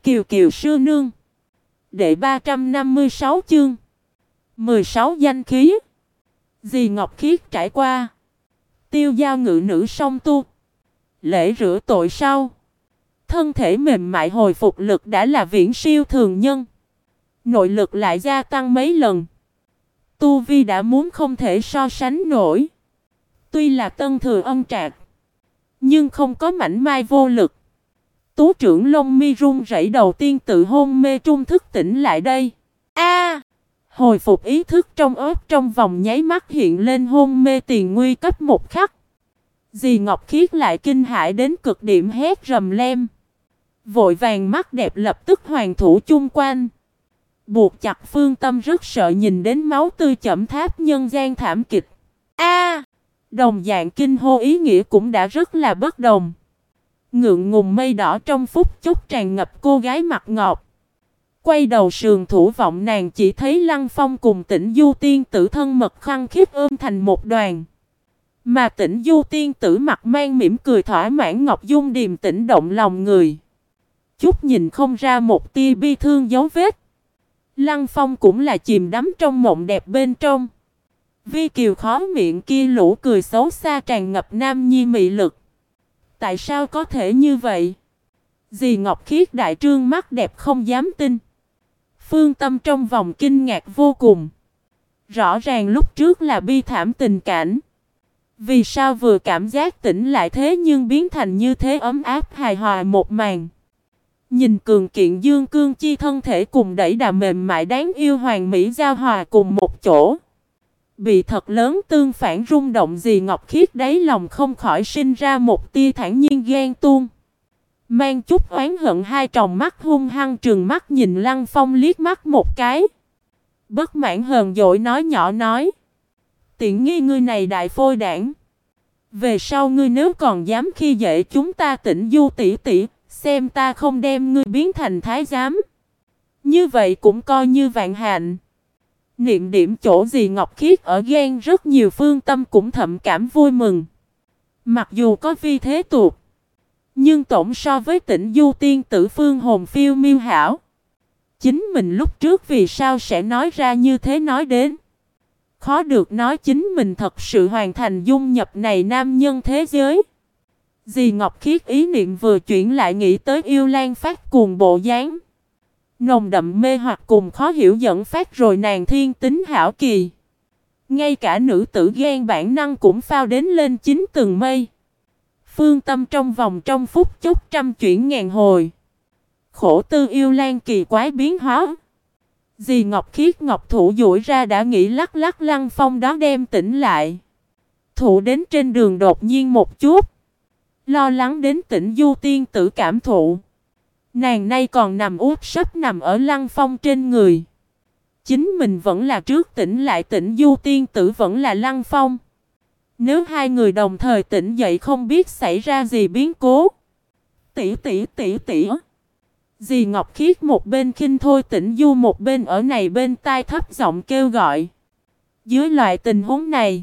Kiều Kiều sư nương. Đệ 356 chương 16 danh khí. Dì Ngọc Khiết trải qua tiêu giao ngự nữ song tu, lễ rửa tội sau, thân thể mềm mại hồi phục lực đã là viễn siêu thường nhân, nội lực lại gia tăng mấy lần, tu vi đã muốn không thể so sánh nổi. Tuy là tân thừa ân trạc, nhưng không có mảnh mai vô lực. Tú trưởng lông mi run rẩy, đầu tiên tự hôn mê trung thức tỉnh lại đây. Hồi phục ý thức trong ớt, trong vòng nháy mắt hiện lên hôn mê tiền nguy cấp một khắc. Dì Ngọc Khiết lại kinh hãi đến cực điểm, hét rầm lem. Vội vàng mắt đẹp lập tức hoàn thủ chung quanh. Buộc chặt Phương Tâm rất sợ nhìn đến máu tươi chậm tháp nhân gian thảm kịch. Đồng dạng kinh hô ý nghĩa cũng đã rất là bất đồng. Ngượng ngùng mây đỏ trong phút chốc tràn ngập cô gái mặt ngọt. Quay đầu sườn thủ vọng, nàng chỉ thấy Lăng Phong cùng Tĩnh Du tiên tử thân mật khăng khít ôm thành một đoàn. Mà Tĩnh Du tiên tử mặt mang mỉm cười thỏa mãn, ngọc dung điềm tĩnh động lòng người. Chút nhìn không ra một tia bi thương dấu vết. Lăng Phong cũng là chìm đắm trong mộng đẹp bên trong. Vi Kiều khó miệng kia lũ cười xấu xa tràn ngập nam nhi mị lực. Tại sao có thể như vậy? Dì Ngọc Khiết đại trương mắt đẹp không dám tin. Phương Tâm trong vòng kinh ngạc vô cùng. Rõ ràng lúc trước là bi thảm tình cảnh. Vì sao vừa cảm giác tỉnh lại thế nhưng biến thành như thế ấm áp hài hòa một màn. Nhìn cường kiện dương cương chi thân thể cùng đẩy đà mềm mại đáng yêu hoàn mỹ giao hòa cùng một chỗ. Bị thật lớn tương phản rung động, dì Ngọc Khiết đáy lòng không khỏi sinh ra một tia thản nhiên ghen tuông. Mang chút oán hận, hai tròng mắt hung hăng trừng mắt nhìn Lăng Phong liếc mắt một cái. Bất mãn hờn dỗi nói nhỏ nói. Tiện nghi ngươi này đại phôi đảng. Về sau ngươi nếu còn dám khi dễ chúng ta Tĩnh Du tỷ tỷ, xem ta không đem ngươi biến thành thái giám. Như vậy cũng coi như vạn hạnh. Niệm điểm chỗ dì Ngọc Khiết ở ghen rất nhiều, Phương Tâm cũng thậm cảm vui mừng. Mặc dù có vi thế tuột, nhưng tổng so với Tĩnh Du tiên tử phương hồn phiêu miêu hảo. Chính mình lúc trước vì sao sẽ nói ra như thế nói đến. Khó được nói chính mình thật sự hoàn thành dung nhập này nam nhân thế giới. Dì Ngọc Khiết ý niệm vừa chuyển lại nghĩ tới yêu lan phát cuồng bộ dáng. Nồng đậm mê hoặc cùng khó hiểu dẫn phát, rồi nàng thiên tính hảo kỳ. Ngay cả nữ tử ghen bản năng cũng phao đến lên chín tầng mây. Phương Tâm trong phút chốc trăm chuyển ngàn hồi. Khổ tư yêu lan kỳ quái biến hóa. Dì Ngọc Khiết ngọc thủ duỗi ra đã nghĩ lắc lắc Lăng Phong đó đem tỉnh lại. Thụ đến trên đường đột nhiên một chút. Lo lắng đến Tĩnh Du tiên tử cảm thụ. Nàng nay còn nằm úp sấp nằm ở Lăng Phong trên người. Chính mình vẫn là trước tỉnh lại, Tĩnh Du tiên tử vẫn là Lăng Phong. Nếu hai người đồng thời tỉnh dậy không biết xảy ra gì biến cố. Tỷ tỷ tỷ tỷ. Dì Ngọc Khiết một bên khinh thôi Tĩnh Du, một bên ở này bên tai thấp giọng kêu gọi. Dưới loại tình huống này,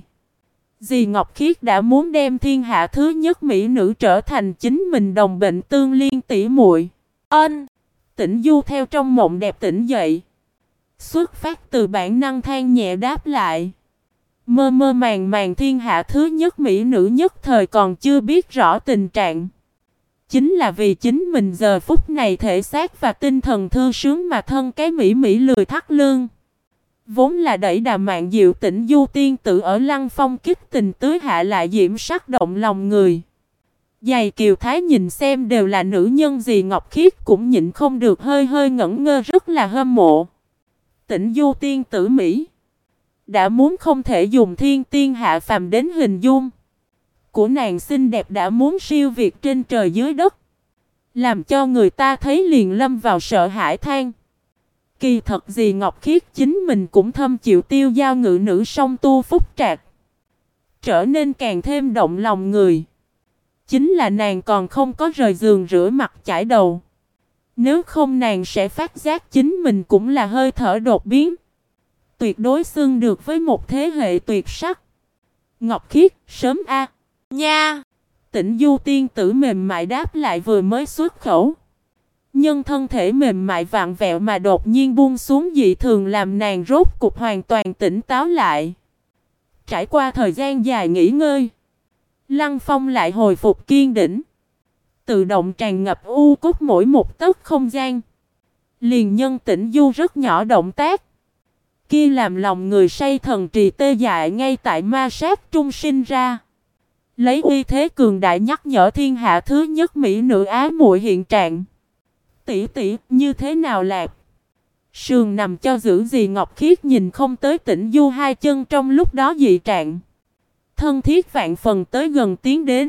dì Ngọc Khiết đã muốn đem thiên hạ thứ nhất mỹ nữ trở thành chính mình đồng bệnh tương liên tỷ muội. Tĩnh Du theo trong mộng đẹp tỉnh dậy. Xuất phát từ bản năng than nhẹ đáp lại. Mơ mơ màng màng thiên hạ thứ nhất mỹ nữ nhất thời còn chưa biết rõ tình trạng. Chính là vì chính mình giờ phút này thể xác và tinh thần thư sướng mà thân cái mỹ mỹ lười thắt lưng. Vốn là đẩy đà mạng diệu Tĩnh Du tiên tử ở Lăng Phong kích tình tưới hạ lại diễm sắc động lòng người. Giày Kiều Thái nhìn xem đều là nữ nhân, dì Ngọc Khiết cũng nhịn không được hơi hơi ngẩn ngơ, rất là hâm mộ. Tĩnh Du tiên tử Mỹ đã muốn không thể dùng thiên tiên hạ phàm đến hình dung. Của nàng xinh đẹp đã muốn siêu việt trên trời dưới đất. Làm cho người ta thấy liền lâm vào sợ hãi than. Kỳ thật dì Ngọc Khiết chính mình cũng thâm chịu tiêu giao ngự nữ song tu phúc trạc. Trở nên càng thêm động lòng người. Chính là nàng còn không có rời giường rửa mặt chải đầu. Nếu không nàng sẽ phát giác chính mình cũng là hơi thở đột biến. Tuyệt đối xưng được với một thế hệ tuyệt sắc. Ngọc Khiết, sớm a nha. Tĩnh Du tiên tử mềm mại đáp lại vừa mới xuất khẩu. nhân thân thể mềm mại vặn vẹo mà đột nhiên buông xuống dị thường làm nàng rốt cục hoàn toàn tỉnh táo lại. Trải qua thời gian dài nghỉ ngơi, Lăng Phong lại hồi phục kiên định. Tự động tràn ngập u cốt mỗi một tấc không gian. Liền nhân tĩnh du rất nhỏ động tác kia làm lòng người say thần trì tê dại ngay tại ma sát trung sinh ra. Lấy uy thế cường đại nhắc nhở thiên hạ thứ nhất mỹ nữ Á muội hiện trạng. Tỷ tỷ, như thế nào lạc? Sườn nằm cho giữ gì Ngọc Khiết nhìn không tới Tĩnh Du hai chân trong lúc đó dị trạng. Thân thiết vạn phần tới gần tiến đến.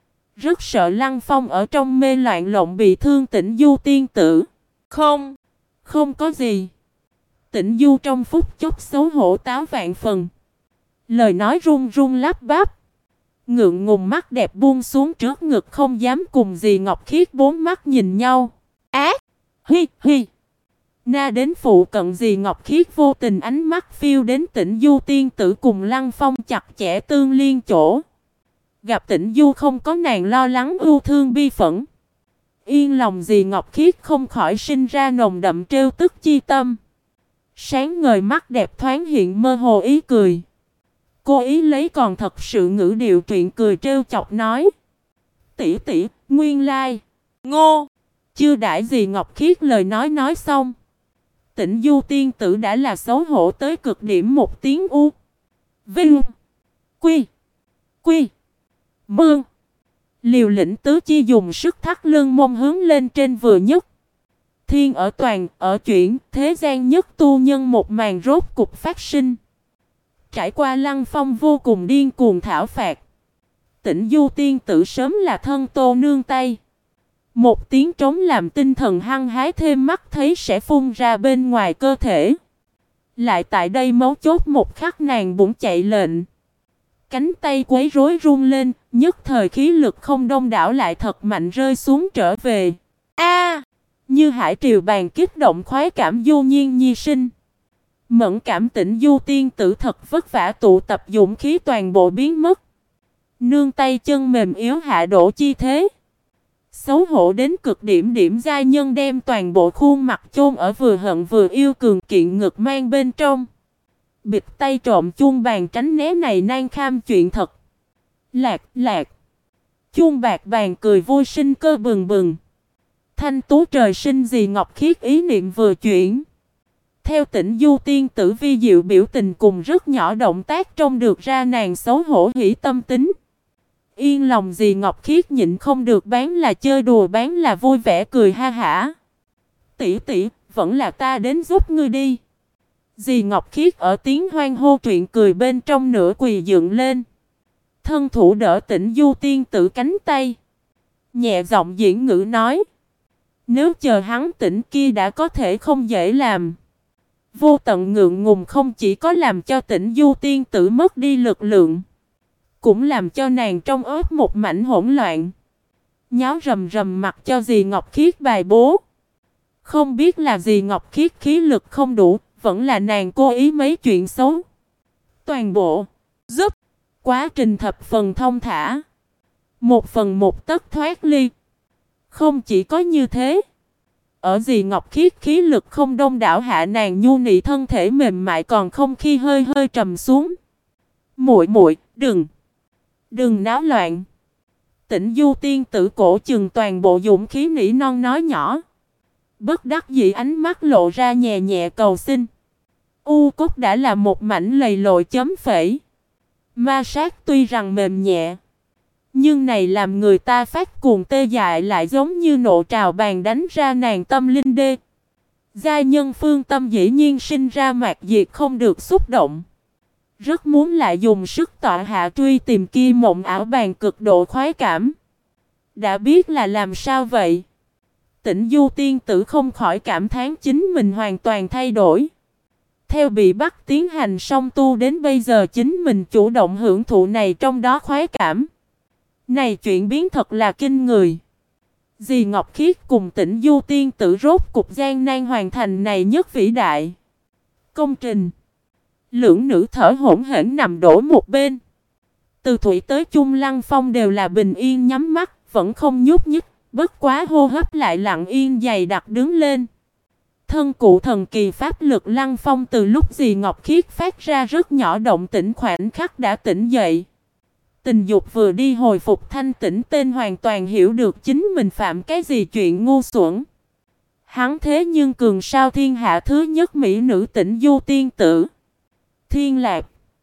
Rất sợ Lăng Phong ở trong mê loạn lộn bị thương Tĩnh Du tiên tử. Không, không có gì. Tĩnh Du trong phút chốc xấu hổ táo vạn phần. Lời nói run run lắp bắp. Ngượng ngùng mắt đẹp buông xuống trước ngực không dám cùng dì Ngọc Khiết bốn mắt nhìn nhau. Ác! Hi hi! Na đến phụ cận dì Ngọc Khiết vô tình ánh mắt phiêu đến Tĩnh Du tiên tử cùng Lăng Phong chặt chẽ tương liên chỗ. Gặp Tĩnh Du không có nàng lo lắng ưu thương bi phẫn. Yên lòng dì Ngọc Khiết không khỏi sinh ra nồng đậm trêu tức chi tâm. Sáng ngời mắt đẹp thoáng hiện mơ hồ ý cười. Cô ý lấy còn thật sự ngữ điệu truyện cười trêu chọc nói. Tỷ tỷ, nguyên lai. Ngô! Chưa đãi gì Ngọc Khiết lời nói xong. Tĩnh Du tiên tử đã là xấu hổ tới cực điểm một tiếng u. Vinh! Quy! Quy! Mương! Liều lĩnh tứ chi dùng sức thắt lưng mông hướng lên trên vừa nhất. Thiên ở toàn, ở chuyển, thế gian nhất tu nhân một màn rốt cục phát sinh. Trải qua Lăng Phong vô cùng điên cuồng thảo phạt. Tĩnh Du tiên tử sớm là thân tô nương tay. Một tiếng trống làm tinh thần hăng hái thêm mắt thấy sẽ phun ra bên ngoài cơ thể. Lại tại đây mấu chốt một khắc nàng bụng chạy lệnh. Cánh tay quấy rối run lên, nhất thời khí lực không đông đảo lại thật mạnh rơi xuống trở về. A! Như hải triều bàn kích động khoái cảm du nhiên nhi sinh. Mẫn cảm Tĩnh Du tiên tử thật vất vả tụ tập dũng khí toàn bộ biến mất. Nương tay chân mềm yếu hạ đổ chi thế. Xấu hổ đến cực điểm điểm giai nhân đem toàn bộ khuôn mặt chôn ở vừa hận vừa yêu cường kiện ngực mang bên trong. Bịt tay trộm chuông bàn tránh né này nan kham chuyện thật. Lạc, lạc. Chuông bạc bàn cười vui sinh cơ bừng bừng. Thanh tú trời sinh dì Ngọc Khiết ý niệm vừa chuyển. Theo Tĩnh Du tiên tử vi diệu biểu tình cùng rất nhỏ động tác trông được ra nàng xấu hổ hỉ tâm tính. Yên lòng dì Ngọc Khiết nhịn không được bán là chơi đùa bán là vui vẻ cười ha hả. Tỷ tỷ, vẫn là ta đến giúp ngươi đi. Dì Ngọc Khiết ở tiếng hoan hô truyện cười bên trong nửa quỳ dựng lên. Thân thủ đỡ Tĩnh Du tiên tử cánh tay. Nhẹ giọng diễn ngữ nói. Nếu chờ hắn tỉnh kia đã có thể không dễ làm. Vô tận ngượng ngùng không chỉ có làm cho Tĩnh Du tiên tử mất đi lực lượng. Cũng làm cho nàng trong ớt một mảnh hỗn loạn. Nháo rầm rầm mặt cho dì Ngọc Khiết bài bố. Không biết là dì Ngọc Khiết khí lực không đủ. Vẫn là nàng cố ý mấy chuyện xấu. Toàn bộ giúp. Quá trình thập phần thông thả. Một phần một tấc thoát ly. Không chỉ có như thế. Ở dì Ngọc Khiết khí lực không đông đảo hạ nàng nhu nị thân thể mềm mại còn không khi hơi hơi trầm xuống. Muội muội, đừng náo loạn. Tĩnh Du tiên tử cổ chừng toàn bộ dũng khí nỉ non nói nhỏ. Bất đắc dĩ ánh mắt lộ ra nhẹ nhẹ cầu xin. U cốt đã là một mảnh lầy lội chấm phẩy. Ma sát tuy rằng mềm nhẹ. Nhưng này làm người ta phát cuồng tê dại lại giống như nộ trào bàn đánh ra nàng tâm linh đê. Giai nhân phương tâm dĩ nhiên sinh ra mạc diệt không được xúc động. Rất muốn lại dùng sức tọa hạ truy tìm kia mộng ảo bàn cực độ khoái cảm. Đã biết là làm sao vậy? Tĩnh Du tiên tử không khỏi cảm thán chính mình hoàn toàn thay đổi. Theo bị bắt tiến hành song tu đến bây giờ chính mình chủ động hưởng thụ này trong đó khoái cảm. Này chuyện biến thật là kinh người. Dì Ngọc Khiết cùng Tĩnh Du tiên tử rốt cục gian nan hoàn thành này nhất vĩ đại công trình. Lưỡng nữ thở hổn hển nằm đổ một bên. Từ Thủy tới Chung Lăng Phong đều là bình yên nhắm mắt, vẫn không nhúc nhích, Bất quá hô hấp lại lặng yên dày đặc đứng lên. Thân cụ thần kỳ pháp lực Lăng Phong từ lúc dì Ngọc Khiết phát ra rất nhỏ động tĩnh khoảnh khắc đã tỉnh dậy. Tình dục vừa đi hồi phục thanh tĩnh tên hoàn toàn hiểu được chính mình phạm cái gì chuyện ngu xuẩn. Hắn thế nhưng cường sao thiên hạ thứ nhất mỹ nữ Tĩnh Du tiên tử. Thiên Lạc.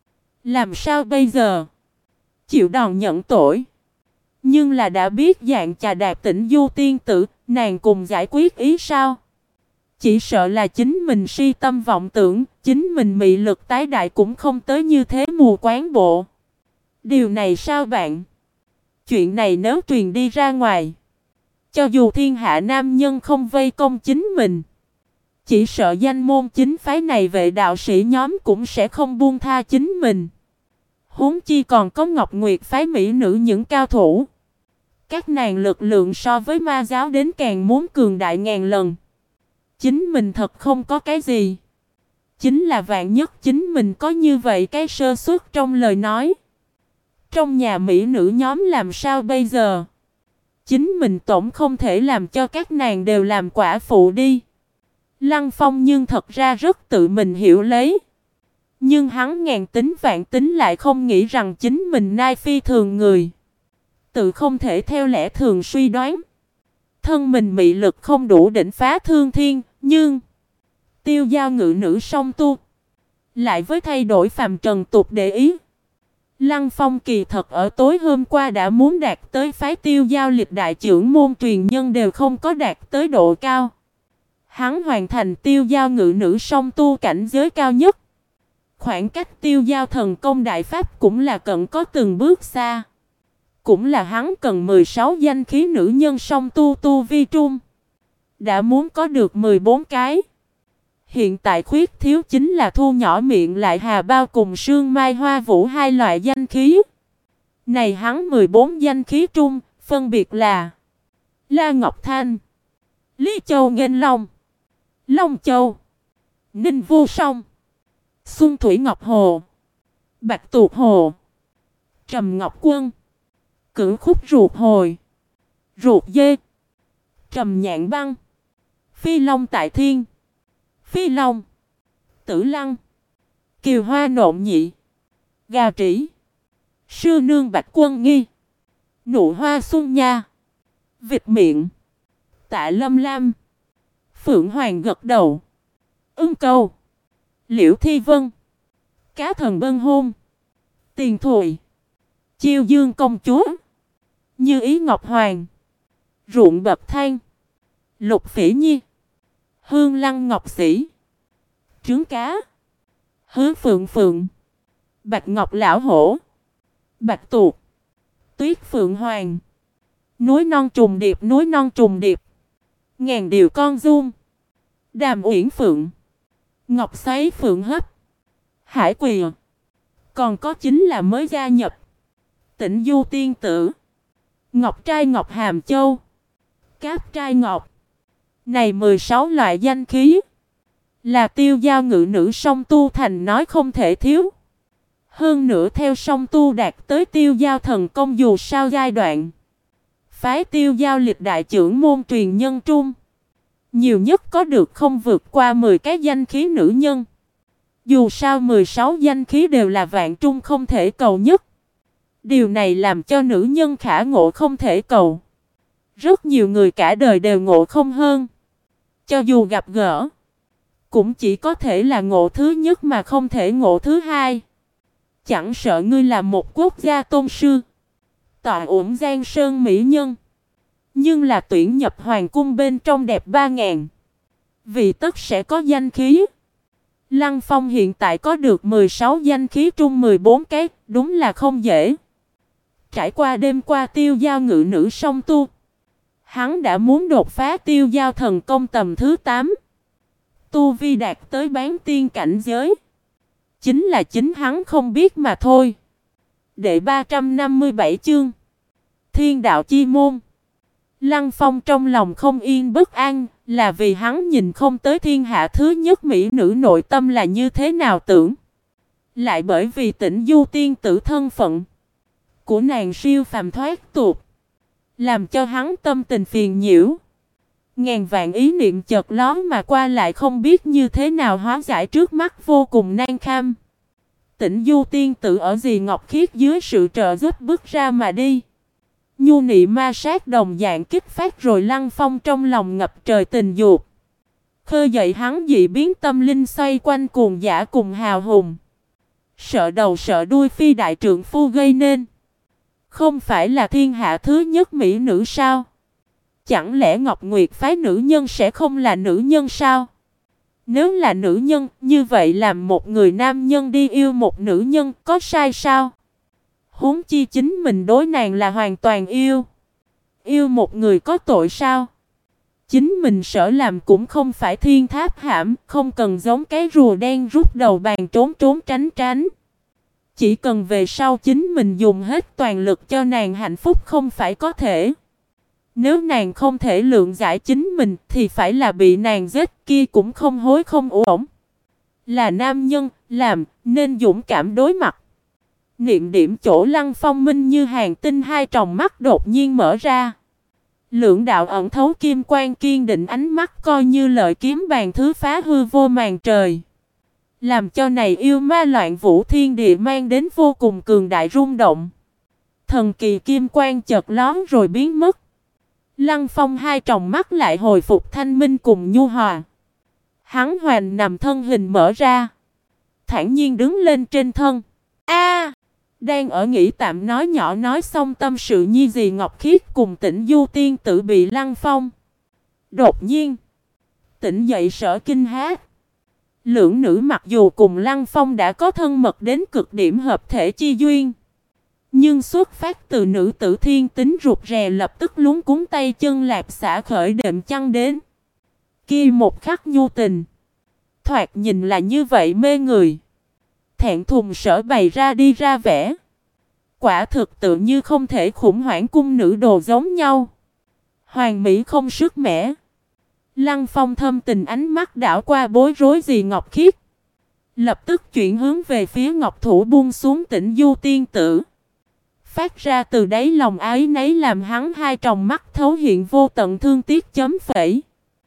Làm sao bây giờ? Chịu đòn nhận tội. Nhưng là đã biết dạng chà đạp Tĩnh Du tiên tử, nàng cùng giải quyết ý sao? Chỉ sợ là chính mình si tâm vọng tưởng, chính mình mị lực tái đại cũng không tới như thế mù quáng bộ. Điều này sao bạn? Chuyện này nếu truyền đi ra ngoài, cho dù thiên hạ nam nhân không vây công chính mình, chỉ sợ danh môn chính phái này vệ đạo sĩ nhóm cũng sẽ không buông tha chính mình. Huống chi còn có Ngọc Nguyệt phái mỹ nữ những cao thủ. Các nàng lực lượng so với ma giáo đến càng muốn cường đại ngàn lần. Chính mình thật không có cái gì. Chính là vạn nhất chính mình có như vậy cái sơ suất trong lời nói. Trong nhà mỹ nữ nhóm làm sao bây giờ? Chính mình tổng không thể làm cho các nàng đều làm quả phụ đi. Lăng Phong nhưng thật ra rất tự mình hiểu lấy. Nhưng hắn ngàn tính vạn tính lại không nghĩ rằng chính mình nai phi thường người. Tự không thể theo lẽ thường suy đoán. Thân mình mị lực không đủ đỉnh phá thương thiên, nhưng tiêu giao ngự nữ song tu. Lại với thay đổi phàm trần tục để ý. Lăng Phong kỳ thật ở tối hôm qua đã muốn đạt tới phái tiêu giao lịch đại trưởng môn truyền nhân đều không có đạt tới độ cao. Hắn hoàn thành tiêu giao ngự nữ song tu cảnh giới cao nhất. Khoảng cách tiêu giao thần công đại pháp cũng là cận có từng bước xa. Cũng là hắn cần 16 danh khí nữ nhân song tu vi trung. Đã muốn có được 14 cái. Hiện tại khuyết thiếu chính là thu nhỏ miệng lại hà bao cùng sương mai hoa vũ hai loại danh khí. Này hắn 14 danh khí trung, phân biệt là La Ngọc Thanh, Lý Châu Nghênh Long, Long Châu, Ninh Vô Song, Xuân Thủy Ngọc Hồ, Bạch Tuộc Hồ, Trầm Ngọc Quân, Cửu Khúc Ruột Hồi, Ruột Dê, Trầm Nhạn Băng, Phi Long Tại Thiên, Phi Long, Tử Lăng, Kiều Hoa Nộn Nhị, Gà Trĩ, Sư Nương Bạch Quân Nghi, Nụ Hoa Xuân Nha, Vịt Miệng, Tạ Lâm Lam, Phượng Hoàng Gật Đầu, Ưng Câu, Liễu Thi Vân, Cá Thần Bân Hôn, Tiền Thùy, Chiêu Dương Công Chúa, Như Ý Ngọc Hoàng, Ruộng Bập Than, Lục Phỉ Nhi, Hương Lăng Ngọc Sĩ, Trứng Cá, Hứa Phượng Phượng, Bạch Ngọc Lão Hổ, Bạch Tuộc, Tuyết Phượng Hoàng, Núi Non Trùng Điệp, Ngàn Điều Con Giun, Đàm Uyển Phượng, Ngọc Xoáy Phượng Hấp, Hải Quỳ. Còn có chính là mới gia nhập Tĩnh Du tiên tử, Ngọc Trai Ngọc Hàm Châu, Cáp Trai Ngọc. Này 16 loại danh khí là tiêu giao ngự nữ song tu thành nói không thể thiếu. Hơn nữa theo song tu đạt tới tiêu giao thần công dù sao giai đoạn. Phái tiêu giao lịch đại trưởng môn truyền nhân trung. Nhiều nhất có được không vượt qua 10 cái danh khí nữ nhân. Dù sao 16 danh khí đều là vạn trung không thể cầu nhất. Điều này làm cho nữ nhân khả ngộ không thể cầu. Rất nhiều người cả đời đều ngộ không hơn. Cho dù gặp gỡ, cũng chỉ có thể là ngộ thứ nhất mà không thể ngộ thứ hai. Chẳng sợ ngươi là một quốc gia tôn sư, tọa ủng giang sơn mỹ nhân, nhưng là tuyển nhập hoàng cung bên trong đẹp 3.000, vì tất sẽ có danh khí. Lăng Phong hiện tại có được 16 danh khí trung 14 cái, đúng là không dễ. Trải qua đêm qua tiêu giao ngự nữ song tu, hắn đã muốn đột phá tiêu giao thần công tầm thứ 8. Tu vi đạt tới bán tiên cảnh giới. Chính là chính hắn không biết mà thôi. Đệ 357 chương Thiên đạo chi môn. Lăng Phong trong lòng không yên bất an, là vì hắn nhìn không tới thiên hạ thứ nhất mỹ nữ nội tâm là như thế nào tưởng. Lại bởi vì Tĩnh Du tiên tử thân phận của nàng siêu phàm thoát tục. làm cho hắn tâm tình phiền nhiễu. Ngàn vạn ý niệm chợt lóe mà qua lại không biết như thế nào hóa giải, trước mắt vô cùng nan kham. Tĩnh Du tiên tử ở dì Ngọc Khiết dưới sự trợ giúp bước ra mà đi. Nhu nị ma sát đồng dạng kích phát rồi Lăng Phong trong lòng ngập trời tình dục. Khơi dậy hắn dị biến tâm linh xoay quanh cuồng dã cùng hào hùng. Sợ đầu sợ đuôi phi đại trượng phu gây nên. Không phải là thiên hạ thứ nhất mỹ nữ sao? Chẳng lẽ Ngọc Nguyệt phái nữ nhân sẽ không là nữ nhân sao? Nếu là nữ nhân, như vậy làm một người nam nhân đi yêu một nữ nhân có sai sao? Huống chi chính mình đối nàng là hoàn toàn yêu. Yêu một người có tội sao? Chính mình sợ làm cũng không phải thiên tháp hãm, không cần giống cái rùa đen rút đầu bàn trốn trốn tránh tránh. Chỉ cần về sau chính mình dùng hết toàn lực cho nàng hạnh phúc không phải có thể. Nếu nàng không thể lượng giải chính mình thì phải là bị nàng giết, kia cũng không hối không uổng. Là nam nhân, làm nên dũng cảm đối mặt. Niệm điểm chỗ Lăng Phong minh như hàng tinh, hai tròng mắt đột nhiên mở ra. Lưỡng đạo ẩn thấu kim quang kiên định, ánh mắt coi như lợi kiếm bàn thứ phá hư vô màn trời. Làm cho này yêu ma loạn vũ thiên địa mang đến vô cùng cường đại rung động. Thần kỳ kim quang chợt lóe rồi biến mất. Lăng Phong hai tròng mắt lại hồi phục thanh minh cùng nhu hòa. Hắn hoàn nằm thân hình mở ra, thản nhiên đứng lên trên thân. A, đang ở nghĩ tạm nói nhỏ nói xong tâm sự nhi gì Ngọc Khiết cùng Tĩnh Du tiên tử bị Lăng Phong đột nhiên tỉnh dậy sợ kinh hãi. Lưỡng nữ mặc dù cùng Lăng Phong đã có thân mật đến cực điểm hợp thể chi duyên, nhưng xuất phát từ nữ tử thiên tính rụt rè, lập tức luống cuống tay chân lạp xả khởi đệm chăn đến. Kia một khắc nhu tình, thoạt nhìn là như vậy mê người. Thẹn thùng sở bày ra đi ra vẻ. Quả thực tự như không thể khủng hoảng cung nữ đồ giống nhau. Hoàng mỹ không sức mẻ. Lăng Phong thâm tình ánh mắt đảo qua bối rối dì Ngọc Khiết. Lập tức chuyển hướng về phía Ngọc Thủ buông xuống Tĩnh Du tiên tử. Phát ra từ đáy lòng ái nấy làm hắn hai tròng mắt thấu hiện vô tận thương tiếc chấm phẩy.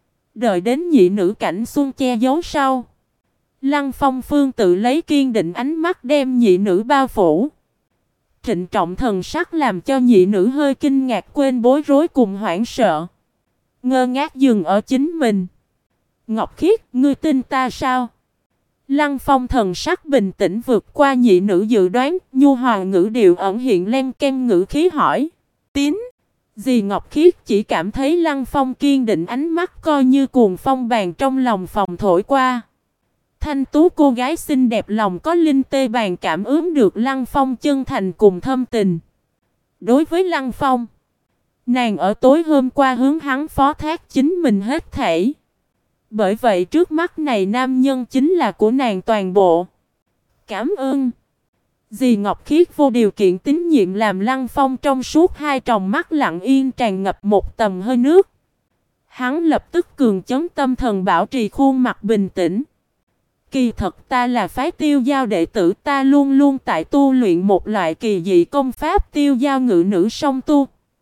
Đợi đến nhị nữ cảnh xuân che giấu sau, Lăng Phong phương tự lấy kiên định ánh mắt đem nhị nữ bao phủ. Trịnh trọng thần sắc làm cho nhị nữ hơi kinh ngạc, quên bối rối cùng hoảng sợ, ngơ ngác dừng ở chính mình. Ngọc Khiết, ngươi tin ta sao? Lăng Phong thần sắc bình tĩnh vượt qua nhị nữ dự đoán, nhu hòa ngữ điệu ẩn hiện len ken ngữ khí hỏi. Tín. Dì Ngọc Khiết chỉ cảm thấy Lăng Phong kiên định ánh mắt coi như cuồng phong bàn trong lòng phòng thổi qua. Thanh tú cô gái xinh đẹp lòng có linh tê bàn cảm ứng được Lăng Phong chân thành cùng thâm tình. Đối với Lăng Phong, nàng ở tối hôm qua hướng hắn phó thác chính mình hết thảy. Bởi vậy trước mắt này nam nhân chính là của nàng toàn bộ. Cảm ơn. Dì Ngọc Khiết vô điều kiện tín nhiệm làm Lăng Phong trong suốt hai tròng mắt lặng yên tràn ngập một tầng hơi nước. Hắn lập tức cường chấn tâm thần bảo trì khuôn mặt bình tĩnh. Kỳ thật ta là phái Tiêu Giao đệ tử, ta luôn luôn tại tu luyện một loại kỳ dị công pháp Tiêu Giao ngự nữ song tu.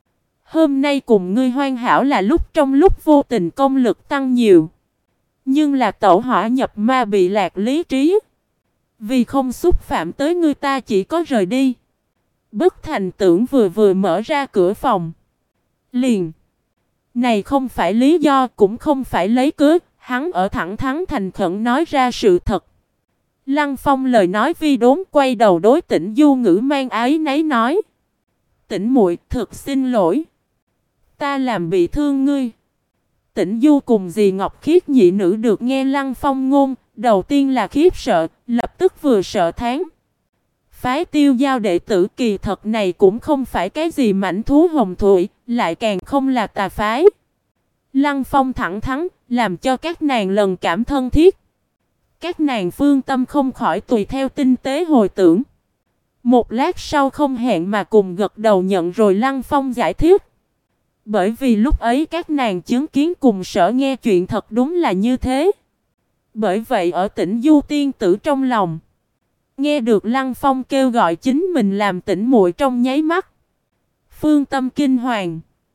Hôm nay cùng ngươi hoàn hảo là lúc trong lúc vô tình công lực tăng nhiều. Nhưng là tẩu hỏa nhập ma bị lạc lý trí. Vì không xúc phạm tới ngươi ta chỉ có rời đi. Bất thành tưởng vừa mở ra cửa phòng. Liền. Này không phải lý do cũng không phải lấy cớ. Hắn ở thẳng thắn thành khẩn nói ra sự thật. Lăng Phong lời nói vi đốn quay đầu đối Tĩnh Du ngữ mang ái nấy nói. Tĩnh muội thực xin lỗi. Ta làm bị thương ngươi. Tĩnh Du cùng dì Ngọc Khiết nhị nữ được nghe Lăng Phong ngôn. Đầu tiên là khiếp sợ, lập tức vừa sợ thán. Phái Tiêu Giao đệ tử kỳ thật này cũng không phải cái gì mảnh thú hồng thủy, lại càng không là tà phái. Lăng Phong thẳng thắn, làm cho các nàng lần cảm thân thiết. Các nàng phương tâm không khỏi tùy theo tinh tế hồi tưởng. Một lát sau không hẹn mà cùng gật đầu nhận rồi Lăng Phong giải thích. Bởi vì lúc ấy các nàng chứng kiến cùng sở nghe chuyện thật đúng là như thế. Bởi vậy ở Tĩnh Du tiên tử trong lòng, nghe được Lăng Phong kêu gọi chính mình làm tĩnh muội trong nháy mắt, phương tâm kinh hoàng,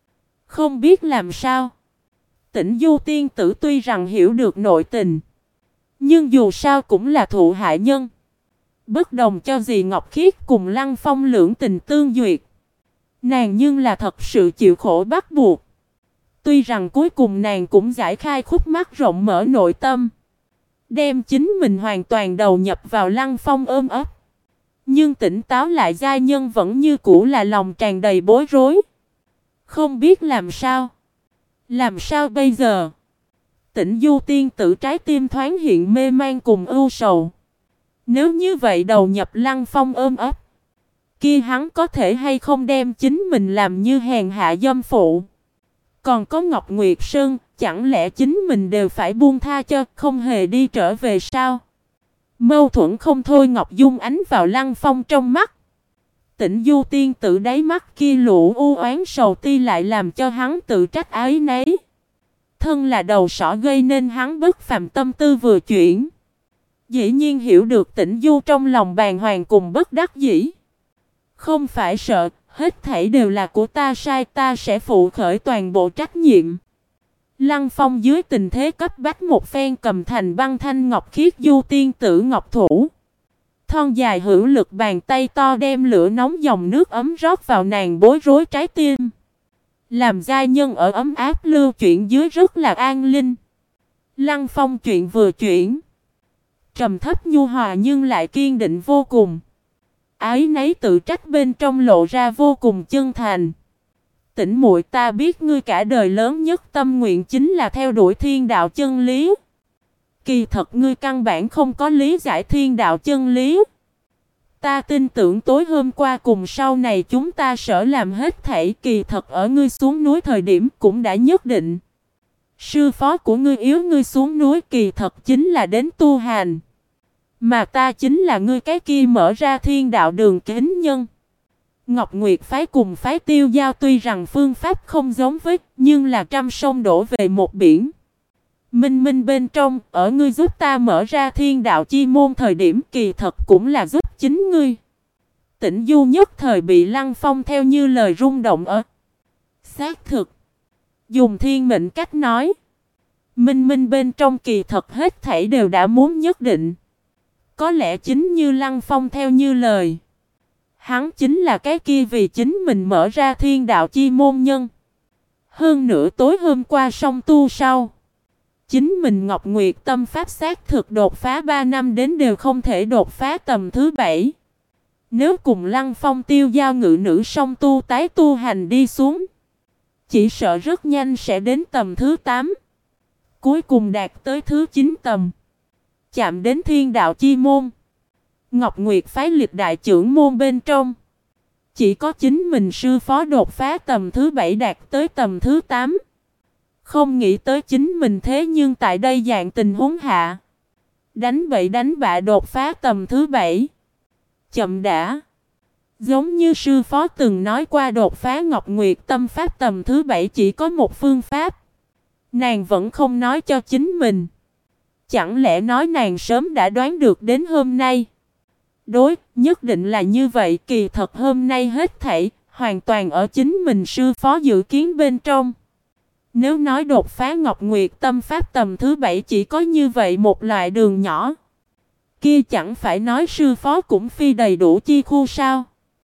Không biết làm sao. Tĩnh Du tiên tử tuy rằng hiểu được nội tình, nhưng dù sao cũng là thụ hại nhân. Bất đồng cho dì Ngọc Khiết cùng Lăng Phong lưỡng tình tương duyệt. Nàng nhưng là thật sự chịu khổ bắt buộc. Tuy rằng cuối cùng nàng cũng giải khai khúc mắc rộng mở nội tâm, đem chính mình hoàn toàn đầu nhập vào Lăng Phong ôm ấp. Nhưng tỉnh táo lại giai nhân vẫn như cũ là lòng tràn đầy bối rối. Không biết làm sao. Làm sao bây giờ? Tĩnh Du tiên tử trái tim thoáng hiện mê man cùng ưu sầu. Nếu như vậy đầu nhập Lăng Phong ôm ấp, kia hắn có thể hay không đem chính mình làm như hèn hạ dâm phụ? Còn có Ngọc Nguyệt Sơn, chẳng lẽ chính mình đều phải buông tha cho, không hề đi trở về sao? Mâu thuẫn không thôi Ngọc Dung ánh vào Lăng Phong trong mắt. Tĩnh Du tiên tử đáy mắt kia lũ u oán sầu ti lại làm cho hắn tự trách ái nấy. Thân là đầu sỏ gây nên hắn bất phàm tâm tư vừa chuyển. Dĩ nhiên hiểu được Tĩnh Du trong lòng bàng hoàng cùng bất đắc dĩ. Không phải sợ, hết thảy đều là của ta sai, ta sẽ phụ khởi toàn bộ trách nhiệm. Lăng Phong dưới tình thế cấp bách một phen cầm thành băng thanh ngọc khiết Du tiên tử ngọc thủ. Thon dài hữu lực bàn tay to đem lửa nóng dòng nước ấm rót vào nàng bối rối trái tim. Làm giai nhân ở ấm áp lưu chuyển dưới rất là an linh. Lăng Phong chuyện vừa chuyển. Trầm thấp nhu hòa nhưng lại kiên định vô cùng. Ái nấy tự trách bên trong lộ ra vô cùng chân thành. Tĩnh muội, ta biết ngươi cả đời lớn nhất tâm nguyện chính là theo đuổi thiên đạo chân lý. Kỳ thật ngươi căn bản không có lý giải thiên đạo chân lý. Ta tin tưởng tối hôm qua cùng sau này chúng ta sẽ làm hết thảy, kỳ thật ở ngươi xuống núi thời điểm cũng đã nhất định. Sư phó của ngươi yếu ngươi xuống núi kỳ thật chính là đến tu hành. Mà ta chính là ngươi cái kia mở ra thiên đạo đường kính nhân. Ngọc Nguyệt phái cùng phái Tiêu Giao tuy rằng phương pháp không giống với, nhưng là trăm sông đổ về một biển. Minh minh bên trong, ở ngươi giúp ta mở ra thiên đạo chi môn thời điểm kỳ thật cũng là giúp chính ngươi. Tĩnh Du nhất thời bị Lăng Phong theo như lời rung động ở. Xác thực. Dùng thiên mệnh cách nói. Minh minh bên trong kỳ thật hết thảy đều đã muốn nhất định. Có lẽ chính như Lăng Phong theo như lời. Hắn chính là cái kia vì chính mình mở ra thiên đạo chi môn nhân. Hơn nữa tối hôm qua song tu sau. Chính mình Ngọc Nguyệt tâm pháp xác thực đột phá 3 năm đến đều không thể đột phá tầm thứ 7. Nếu cùng Lăng Phong Tiêu Giao ngự nữ song tu tái tu hành đi xuống, chỉ sợ rất nhanh sẽ đến tầm thứ 8. Cuối cùng đạt tới thứ 9 tầm. Chạm đến thiên đạo chi môn. Ngọc Nguyệt phái liệt đại trưởng môn bên trong. Chỉ có chính mình sư phó đột phá tầm thứ 7 đạt tới tầm thứ 8. Không nghĩ tới chính mình thế nhưng tại đây dạng tình huống hạ. Đánh bậy đánh bạ đột phá tầm thứ 7. Chậm đã. Giống như sư phó từng nói qua đột phá Ngọc Nguyệt tâm pháp tầm thứ 7 chỉ có một phương pháp. Nàng vẫn không nói cho chính mình. Chẳng lẽ nói nàng sớm đã đoán được đến hôm nay? Đối, nhất định là như vậy, kỳ thật hôm nay hết thảy, hoàn toàn ở chính mình sư phó dự kiến bên trong. Nếu nói đột phá Ngọc Nguyệt tâm pháp tầm thứ 7 chỉ có như vậy một loại đường nhỏ, kia chẳng phải nói sư phó cũng phi đầy đủ chi khu sao?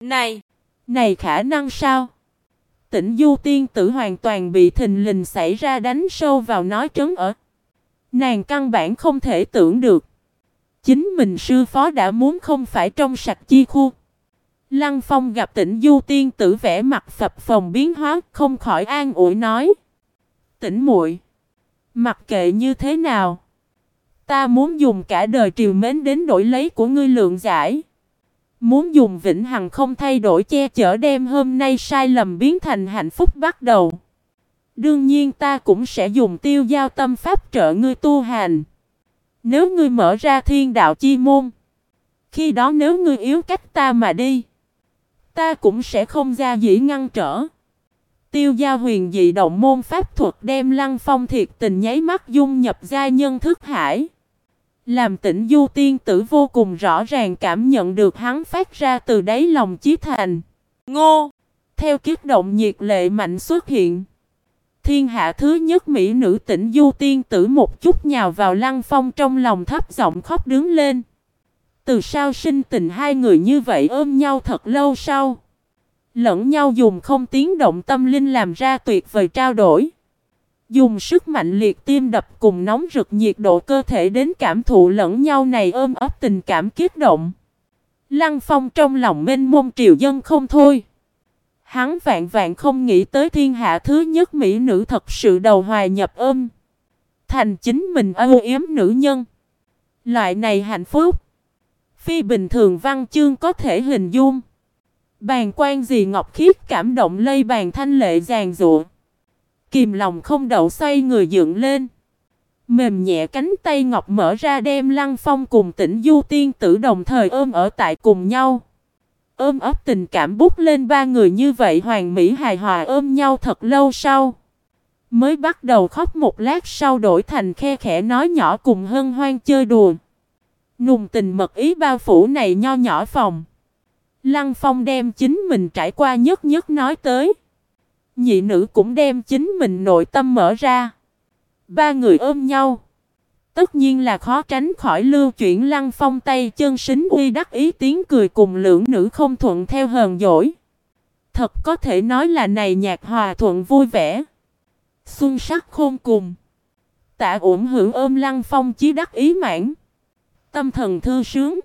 Này khả năng sao? Tĩnh Du tiên tử hoàn toàn bị thình lình xảy ra đánh sâu vào nói trấn ở. Nàng căn bản không thể tưởng được. Chính mình sư phó đã muốn không phải trong sạch chi khu. Lăng Phong gặp Tĩnh Du tiên tử vẻ mặt phập phồng biến hóa, không khỏi an ủi nói. Tĩnh muội, mặc kệ như thế nào, ta muốn dùng cả đời triều mến đến đổi lấy của ngươi lượng giải. Muốn dùng vĩnh hằng không thay đổi che chở đem hôm nay sai lầm biến thành hạnh phúc bắt đầu. Đương nhiên ta cũng sẽ dùng Tiêu Giao tâm pháp trợ ngươi tu hành. Nếu ngươi mở ra thiên đạo chi môn, khi đó nếu ngươi yếu cách ta mà đi, ta cũng sẽ không ra dĩ ngăn trở. Tiêu Giao huyền dị động môn pháp thuật đem Lăng Phong thiệt tình nháy mắt dung nhập giai nhân thức hải. Làm Tĩnh Du tiên tử vô cùng rõ ràng cảm nhận được hắn phát ra từ đáy lòng chí thành. Ngô! Theo kiết động nhiệt lệ mạnh xuất hiện. Thiên hạ thứ nhất mỹ nữ Tĩnh Du tiên tử một chút nhào vào Lăng Phong trong lòng, thấp giọng khóc đứng lên. Từ sao sinh tình hai người như vậy ôm nhau thật lâu sau. Lẫn nhau dùng không tiếng động tâm linh làm ra tuyệt vời trao đổi. Dùng sức mạnh liệt tim đập cùng nóng rực nhiệt độ cơ thể đến cảm thụ lẫn nhau này ôm ấp tình cảm kích động. Lăng Phong trong lòng mênh mông triều dân không thôi. Hắn vạn vạn không nghĩ tới thiên hạ thứ nhất mỹ nữ thật sự đầu hoài nhập ôm thành chính mình âu yếm nữ nhân. Loại này hạnh phúc phi bình thường văn chương có thể hình dung. Bàng quan Dì Ngọc Khiết cảm động lây bàn thanh lệ giàn giụa. Kìm lòng không đậu xoay người dựng lên. Mềm nhẹ cánh tay ngọc mở ra đem Lăng Phong cùng Tĩnh Du tiên tử đồng thời ôm ở tại cùng nhau. Ôm ấp tình cảm bút lên, ba người như vậy hoàn mỹ hài hòa ôm nhau thật lâu sau. Mới bắt đầu khóc, một lát sau đổi thành khe khẽ nói nhỏ cùng hân hoan chơi đùa. Nùng tình mật ý bao phủ này nho nhỏ phòng. Lăng Phong đem chính mình trải qua nhất nhất nói tới. Nhị nữ cũng đem chính mình nội tâm mở ra. Ba người ôm nhau. Tất nhiên là khó tránh khỏi lưu chuyển Lăng Phong tay chân xính uy đắc ý tiếng cười cùng lưỡng nữ không thuận theo hờn dỗi. Thật có thể nói là này nhạc hòa thuận vui vẻ. Xuân sắc khôn cùng. Tạ Uẩn Hưởng ôm Lăng Phong chí đắc ý mãn. Tâm thần thư sướng.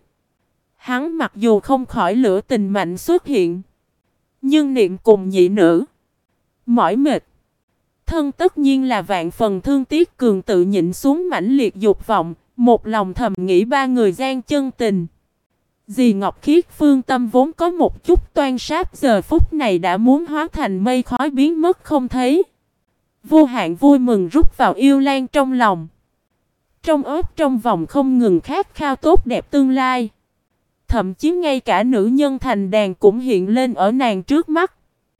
Hắn mặc dù không khỏi lửa tình mạnh xuất hiện. Nhưng niệm cùng nhị nữ. Mỏi mệt. Thân tất nhiên là vạn phần thương tiếc, cường tự nhịn xuống mãnh liệt dục vọng. Một lòng thầm nghĩ ba người gian chân tình. Dì Ngọc Khiết phương tâm vốn có một chút toan sáp, giờ phút này đã muốn hóa thành mây khói biến mất không thấy. Vô hạn vui mừng rút vào yêu lan trong lòng. Trong ớt trong vòng không ngừng khát khao tốt đẹp tương lai. Thậm chí ngay cả nữ nhân thành đàn cũng hiện lên ở nàng trước mắt.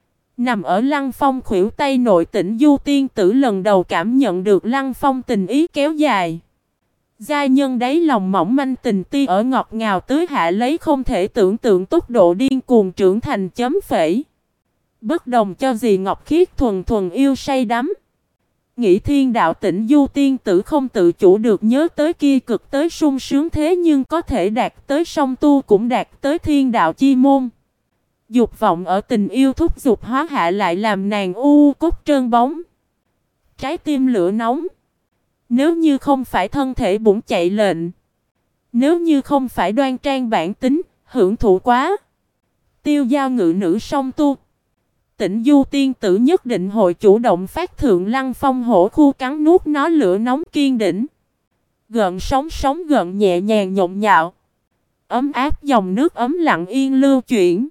Nằm ở Lăng Phong khuỷu tay nội Tĩnh Du tiên tử lần đầu cảm nhận được Lăng Phong tình ý kéo dài. Giai nhân đáy lòng mỏng manh tình ti ở ngọt ngào tưới hạ lấy không thể tưởng tượng tốc độ điên cuồng trưởng thành chấm phẩy. Bất đồng cho dì Ngọc Khiết thuần thuần yêu say đắm. Nghĩ thiên đạo Tĩnh Du tiên tử không tự chủ được nhớ tới kia cực tới sung sướng, thế nhưng có thể đạt tới song tu cũng đạt tới thiên đạo chi môn. Dục vọng ở tình yêu thúc giục hóa hạ lại làm nàng u cốt trơn bóng. Trái tim lửa nóng. Nếu như không phải thân thể bụng chạy lệnh. Nếu như không phải đoan trang bản tính, hưởng thụ quá. Tiêu giao ngự nữ song tu. Tĩnh Du tiên tử nhất định hội chủ động phát thượng Lăng Phong hổ khu cắn nuốt nó lửa nóng kiên định. Gợn sóng sóng gợn nhẹ nhàng nhộn nhạo. Ấm áp dòng nước ấm lặng yên lưu chuyển.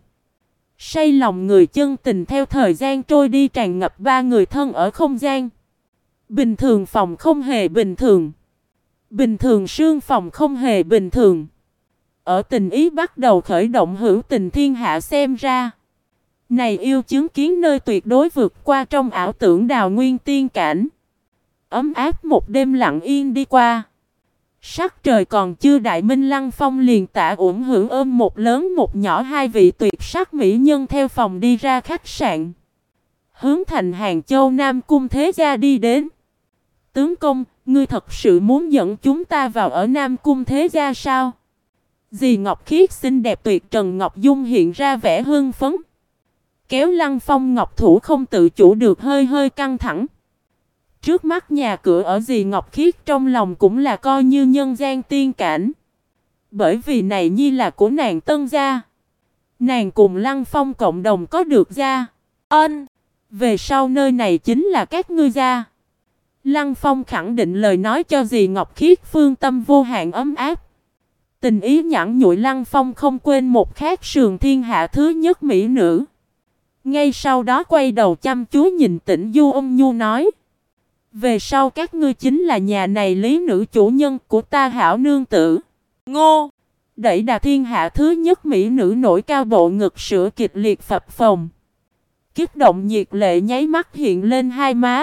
Say lòng người chân tình theo thời gian trôi đi tràn ngập ba người thân ở không gian. Bình thường phòng không hề bình thường. Bình thường sương phòng không hề bình thường. Ở tình ý bắt đầu khởi động hữu tình thiên hạ xem ra. Này yêu chứng kiến nơi tuyệt đối vượt qua trong ảo tưởng đào nguyên tiên cảnh. Ấm áp một đêm lặng yên đi qua. Sắc trời còn chưa đại minh, Lăng Phong liền Tạ Uẩn Hưởng ôm một lớn một nhỏ hai vị tuyệt sắc mỹ nhân theo phòng đi ra khách sạn. Hướng thành Hàng Châu Nam Cung Thế Gia đi đến. Tướng công, ngươi thật sự muốn dẫn chúng ta vào ở Nam Cung Thế Gia sao? Dì Ngọc Khiết xinh đẹp tuyệt trần Ngọc Dung hiện ra vẻ hưng phấn. Kéo Lăng Phong ngọc thủ không tự chủ được hơi hơi căng thẳng. Trước mắt nhà cửa ở dì Ngọc Khiết trong lòng cũng là coi như nhân gian tiên cảnh. Bởi vì này nhi là của nàng Tân gia. Nàng cùng Lăng Phong cộng đồng có được gia ân. Về sau nơi này chính là các ngươi gia. Lăng Phong khẳng định lời nói cho dì Ngọc Khiết phương tâm vô hạn ấm áp. Tình ý nhẵn nhụi, Lăng Phong không quên một khác sườn thiên hạ thứ nhất mỹ nữ. Ngay sau đó quay đầu chăm chú nhìn Tĩnh Du ôn nhu nói. Về sau các ngươi chính là nhà này lý nữ chủ nhân của ta hảo nương tử. Ngô! Đẩy đà thiên hạ thứ nhất mỹ nữ nổi cao bộ ngực sữa kịch liệt phập phồng. Kích động nhiệt lệ nháy mắt hiện lên hai má.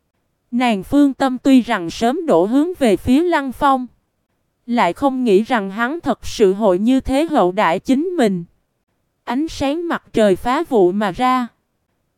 Nàng phương tâm tuy rằng sớm đổ hướng về phía Lăng Phong. Lại không nghĩ rằng hắn thật sự hội như thế hậu đãi chính mình. Ánh sáng mặt trời phá vụ mà ra.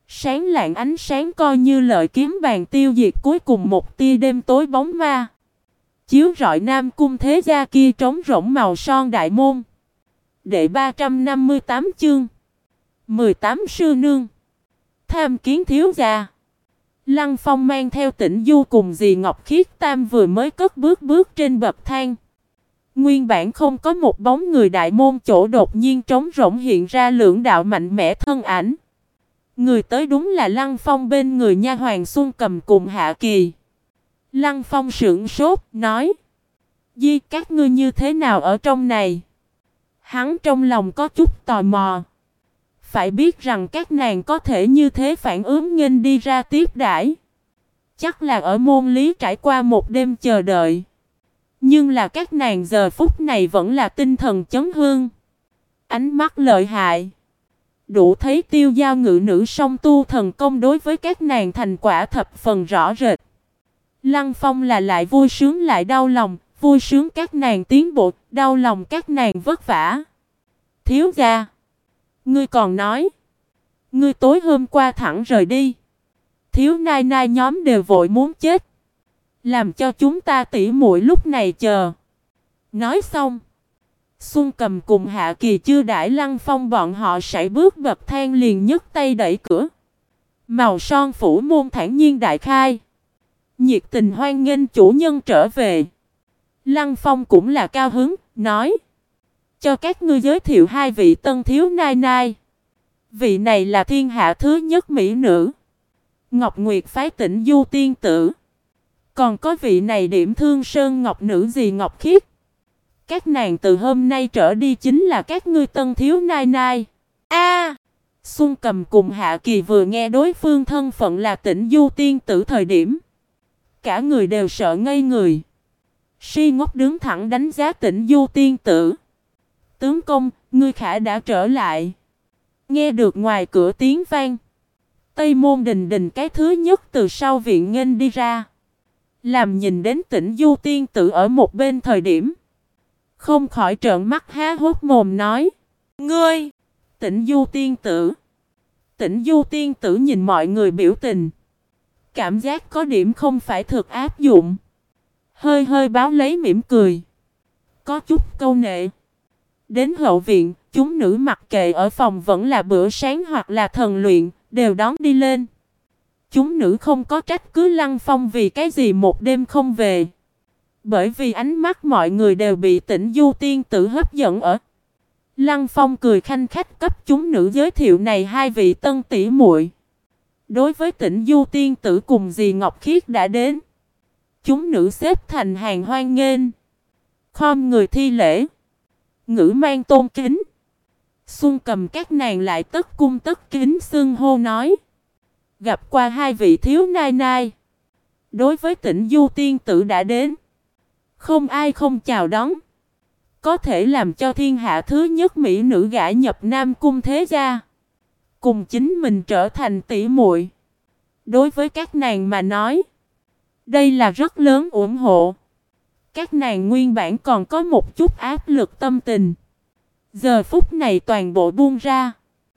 Sáng lạng ánh sáng coi như lợi kiếm bàn tiêu diệt cuối cùng một tia đêm tối bóng ma. Chiếu rọi Nam Cung thế gia kia trống rỗng màu son đại môn. Đệ 358 chương 18 sư nương tham kiến thiếu gia. Lăng Phong mang theo Tĩnh Du cùng dì Ngọc Khiết Tam vừa mới cất bước trên bậc thang. Nguyên bản không có một bóng người, đại môn chỗ đột nhiên trống rỗng hiện ra lưỡng đạo mạnh mẽ thân ảnh. Người tới đúng là Lăng Phong bên người nha hoàn Xuân Cầm cùng Hạ Kỳ. Lăng Phong sững sốt, nói: Di, các ngươi như thế nào ở trong này? Hắn trong lòng có chút tò mò. Phải biết rằng các nàng có thể như thế phản ứng nghênh đi ra tiếp đãi, chắc là ở môn lý trải qua một đêm chờ đợi. Nhưng là các nàng giờ phút này vẫn là tinh thần chấn hương, ánh mắt lợi hại, đủ thấy Tiêu Giao ngự nữ song tu thần công đối với các nàng thành quả thập phần rõ rệt. Lăng Phong là lại vui sướng lại đau lòng, vui sướng các nàng tiến bộ, đau lòng các nàng vất vả. Thiếu gia, ngươi còn nói, ngươi tối hôm qua thẳng rời đi. Thiếu nai nai nhóm đều vội muốn chết, làm cho chúng ta tỉ muội lúc này chờ. Nói xong, Xuân Cầm cùng Hạ Kỳ chưa đãi Lăng Phong bọn họ sải bước bậc thang liền nhấc tay đẩy cửa. Màu son phủ môn thản nhiên đại khai, nhiệt tình hoan nghênh chủ nhân trở về. Lăng Phong cũng là cao hứng, nói: Cho các ngươi giới thiệu hai vị tân thiếu nai nai. Vị này là thiên hạ thứ nhất mỹ nữ, Ngọc Nguyệt phái Tĩnh Du tiên tử. Còn có vị này điểm thương sơn ngọc nữ dì Ngọc Khiết. Các nàng từ hôm nay trở đi chính là các ngươi tân thiếu nai nai. Xuân Cầm cùng Hạ Kỳ vừa nghe đối phương thân phận là Tĩnh Du tiên tử thời điểm, cả người đều sợ ngây người. Si ngốc đứng thẳng đánh giá Tĩnh Du tiên tử. Tướng công, ngươi khả đã trở lại. Nghe được ngoài cửa tiếng vang, Tây Môn Đình Đình cái thứ nhất từ sau viện nghênh đi ra, làm nhìn đến Tĩnh Du tiên tử ở một bên thời điểm, không khỏi trợn mắt há hốc mồm nói: Ngươi! Tĩnh Du tiên tử. Tĩnh Du tiên tử nhìn mọi người biểu tình, cảm giác có điểm không phải thực áp dụng, hơi hơi báo lấy mỉm cười, có chút câu nệ. Đến hậu viện, chúng nữ mặc kệ ở phòng vẫn là bữa sáng hoặc là thần luyện, đều đón đi lên. Chúng nữ không có trách cứ Lăng Phong vì cái gì một đêm không về, bởi vì ánh mắt mọi người đều bị Tĩnh Du tiên tử hấp dẫn ở. Lăng Phong cười khanh khách cấp chúng nữ giới thiệu này hai vị tân tỷ muội. Đối với Tĩnh Du tiên tử cùng dì Ngọc Khiết đã đến, chúng nữ xếp thành hàng hoan nghênh, khom người thi lễ, ngữ mang tôn kính. Xuân Cầm các nàng lại tất cung tất kính xưng hô nói: Gặp qua hai vị thiếu nai nai. Đối với Tĩnh Du tiên tử đã đến, không ai không chào đón. Có thể làm cho thiên hạ thứ nhất mỹ nữ gả nhập Nam Cung thế gia, cùng chính mình trở thành tỷ muội, đối với các nàng mà nói, đây là rất lớn ủng hộ. Các nàng nguyên bản còn có một chút áp lực tâm tình, giờ phút này toàn bộ buông ra.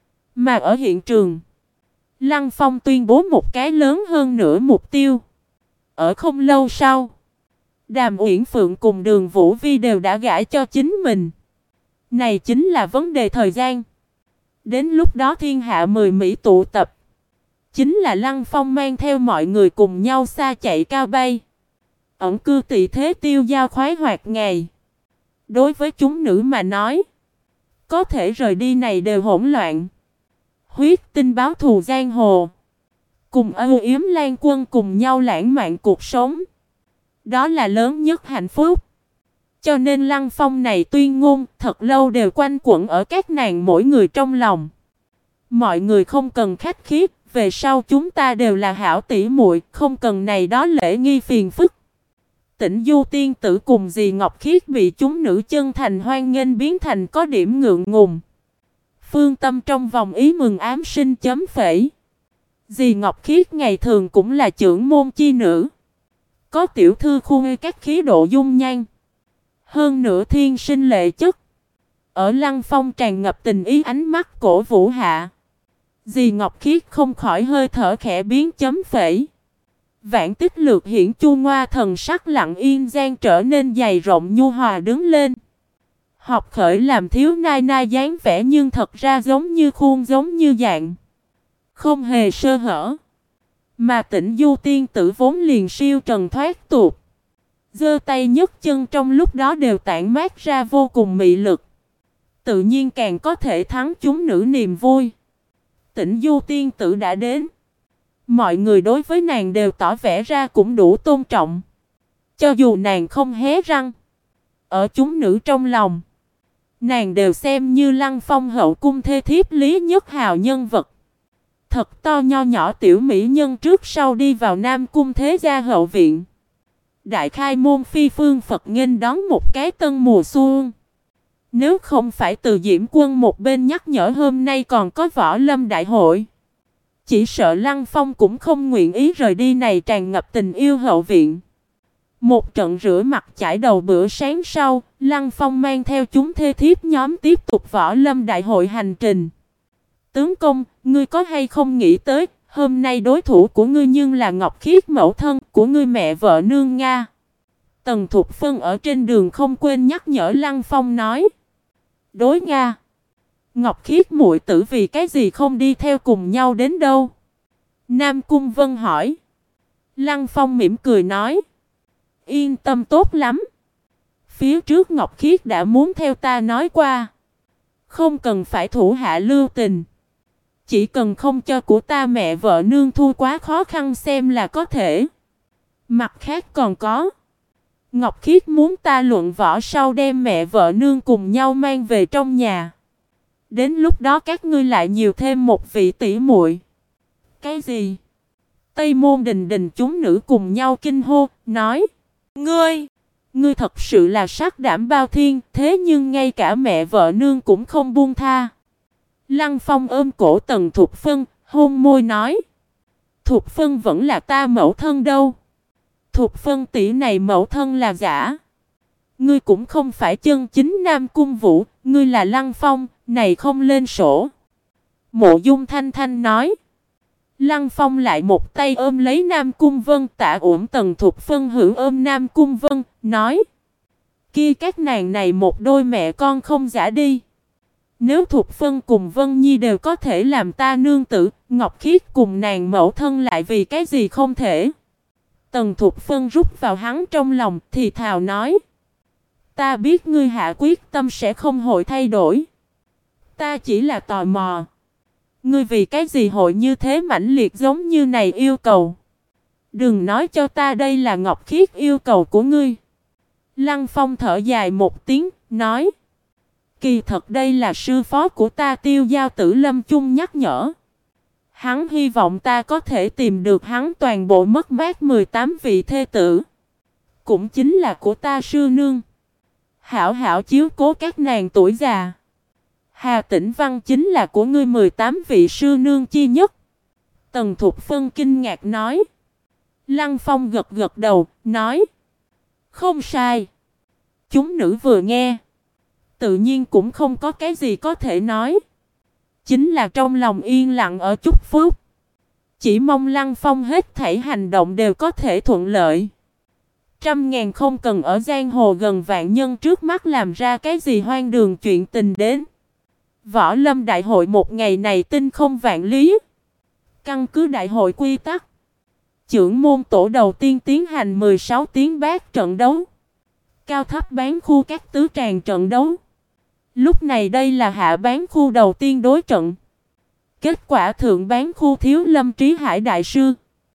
Mà ở hiện trường, Lăng Phong tuyên bố một cái lớn hơn nữa mục tiêu. Ở không lâu sau, Đàm Uyển Phượng cùng Đường Vũ Vi đều đã gả cho chính mình. Này chính là vấn đề thời gian. Đến lúc đó thiên hạ 10 mỹ tụ tập, chính là Lăng Phong mang theo mọi người cùng nhau xa chạy cao bay, ẩn cư tị thế tiêu giao khoái hoạt ngày. Đối với chúng nữ mà nói, có thể rời đi này đều hỗn loạn. Huyết tinh báo thù giang hồ, cùng âu yếm lan quân cùng nhau lãng mạn cuộc sống, đó là lớn nhất hạnh phúc. Cho nên Lăng Phong này tuyên ngôn thật lâu đều quanh quẩn ở các nàng mỗi người trong lòng. Mọi người không cần khách khí, về sau chúng ta đều là hảo tỷ muội, không cần này đó lễ nghi phiền phức. Tĩnh Du tiên tử cùng dì Ngọc Khiết bị chúng nữ chân thành hoan nghênh biến thành có điểm ngượng ngùng. Phương Tâm trong vòng ý mừng ám sinh chấm phẩy. Dì Ngọc Khiết ngày thường cũng là trưởng môn chi nữ, có tiểu thư khuê các khí độ dung nhan, hơn nữa thiên sinh lệ chất. Ở Lăng Phong tràn ngập tình ý ánh mắt cổ vũ hạ, Dì Ngọc Khiết không khỏi hơi thở khẽ biến chấm phẩy. Vạn Tích Lược Hiển Chu Ngoa thần sắc lặng yên gian trở nên dày rộng nhu hòa đứng lên. Học khởi làm thiếu nai nai dáng vẻ nhưng thật ra giống như khuôn giống như dạng. Không hề sơ hở. Mà Tĩnh Du tiên tử vốn liền siêu trần thoát tục. Giơ tay nhấc chân trong lúc đó đều tản mát ra vô cùng mị lực. Tự nhiên càng có thể thắng chúng nữ niềm vui. Tĩnh Du tiên tử đã đến. Mọi người đối với nàng đều tỏ vẻ ra cũng đủ tôn trọng. Cho dù nàng không hé răng. Ở chúng nữ trong lòng, nàng đều xem như Lăng Phong hậu cung thê thiếp lý nhất hào nhân vật. Thật to nho nhỏ tiểu mỹ nhân trước sau đi vào Nam Cung thế gia hậu viện. Đại khai môn phi phương Phật nghênh đón một cái tân mùa xuân. Nếu không phải Từ Diễm Quân một bên nhắc nhở hôm nay còn có võ lâm đại hội, chỉ sợ Lăng Phong cũng không nguyện ý rời đi này tràn ngập tình yêu hậu viện. Một trận rửa mặt chải đầu bữa sáng sau, Lăng Phong mang theo chúng thê thiếp nhóm tiếp tục võ lâm đại hội hành trình. Tướng công, ngươi có hay không nghĩ tới, hôm nay đối thủ của ngươi nhưng là Ngọc Khiết mẫu thân của ngươi mẹ vợ nương Nga. Tần Thục Phân ở trên đường không quên nhắc nhở Lăng Phong nói. Đối Nga. Ngọc Khiết muội tử vì cái gì không đi theo cùng nhau đến đâu? Nam Cung Vân hỏi. Lăng Phong mỉm cười nói. Yên tâm tốt lắm. Phía trước Ngọc Khiết đã muốn theo ta nói qua. Không cần phải thủ hạ lưu tình. Chỉ cần không cho của ta mẹ vợ nương thu quá khó khăn xem là có thể. Mặt khác còn có. Ngọc Khiết muốn ta luận võ sau đem mẹ vợ nương cùng nhau mang về trong nhà. Đến lúc đó các ngươi lại nhiều thêm một vị tỷ muội. Cái gì? Tây Môn Đình Đình chúng nữ cùng nhau kinh hô, nói. Ngươi thật sự là sắc đảm bao thiên, thế nhưng ngay cả mẹ vợ nương cũng không buông tha. Lăng Phong ôm cổ Tần Thục Phân, hôn môi nói. Thục Phân vẫn là ta mẫu thân đâu. Thục Phân tỷ này mẫu thân là giả. Ngươi cũng không phải chân chính Nam Cung Vũ, ngươi là Lăng Phong, này không lên sổ. Mộ Dung Thanh Thanh nói. Lăng Phong lại một tay ôm lấy Nam Cung Vân, Tạ Uổng Tần Thục Phân hưởng ôm Nam Cung Vân, nói. Kia các nàng này một đôi mẹ con không giả đi. Nếu Thục Phân cùng Vân Nhi đều có thể làm ta nương tử, Ngọc Khiết cùng nàng mẫu thân lại vì cái gì không thể. Tần Thục Phân rút vào hắn trong lòng thì thào nói. Ta biết ngươi hạ quyết tâm sẽ không hội thay đổi. Ta chỉ là tò mò. Ngươi vì cái gì hội như thế mãnh liệt giống như này yêu cầu. Đừng nói cho ta đây là Ngọc Khiết yêu cầu của ngươi. Lăng Phong thở dài một tiếng, nói. Kỳ thật đây là sư phó của ta Tiêu Giao Tử Lâm Chung nhắc nhở. Hắn hy vọng ta có thể tìm được hắn toàn bộ mất mát 18 vị thê tử. Cũng chính là của ta sư nương. Hảo hảo chiếu cố các nàng tuổi già. Hà Tĩnh Văn chính là của ngươi 18 vị sư nương chi nhất. Tần Thục Phân kinh ngạc nói. Lăng Phong gật gật đầu, nói. Không sai. Chúng nữ vừa nghe. Tự nhiên cũng không có cái gì có thể nói. Chính là trong lòng yên lặng ở chút phút. Chỉ mong Lăng Phong hết thảy hành động đều có thể thuận lợi. Trăm ngàn không cần ở giang hồ gần vạn nhân trước mắt làm ra cái gì hoang đường chuyện tình đến. Võ Lâm Đại hội một ngày này tinh không vạn lý. Căn cứ đại hội quy tắc. Chưởng môn tổ đầu tiên tiến hành 16 tiếng bát trận đấu. Cao thấp bán khu các tứ tràng trận đấu. Lúc này đây là hạ bán khu đầu tiên đối trận. Kết quả thượng bán khu thiếu Lâm Trí Hải Đại Sư.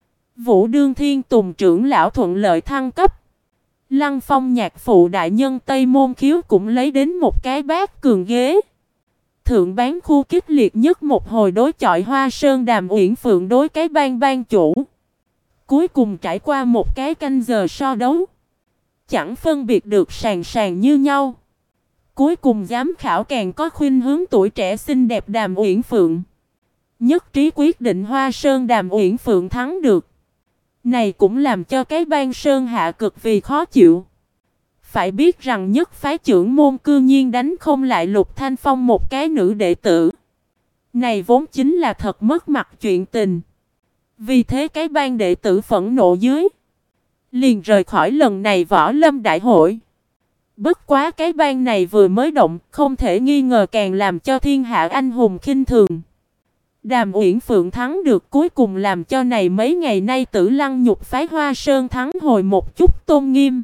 Vũ Đương Thiên Tùng trưởng lão thuận lợi thăng cấp. Lăng Phong nhạc phụ đại nhân Tây Môn Khiếu cũng lấy đến một cái bát cường ghế. Thượng bán khu kích liệt nhất một hồi đối chọi Hoa Sơn Đàm Uyển Phượng đối cái ban chủ. Cuối cùng trải qua một cái canh giờ so đấu. Chẳng phân biệt được sàn như nhau. Cuối cùng giám khảo càng có khuynh hướng tuổi trẻ xinh đẹp Đàm Uyển Phượng. Nhất trí quyết định Hoa Sơn Đàm Uyển Phượng thắng được. Này cũng làm cho cái ban Sơn hạ cực vì khó chịu. Phải biết rằng nhất phái trưởng môn cư nhiên đánh không lại Lục Thanh Phong một cái nữ đệ tử. Này vốn chính là thật mất mặt chuyện tình. Vì thế cái ban đệ tử phẫn nộ dưới liền rời khỏi lần này võ lâm đại hội. Bất quá cái ban này vừa mới động, không thể nghi ngờ càng làm cho thiên hạ anh hùng khinh thường. Đàm Uyển Phượng thắng được cuối cùng làm cho này mấy ngày nay Tử Lăng nhục phái Hoa Sơn thắng hồi một chút tôn nghiêm.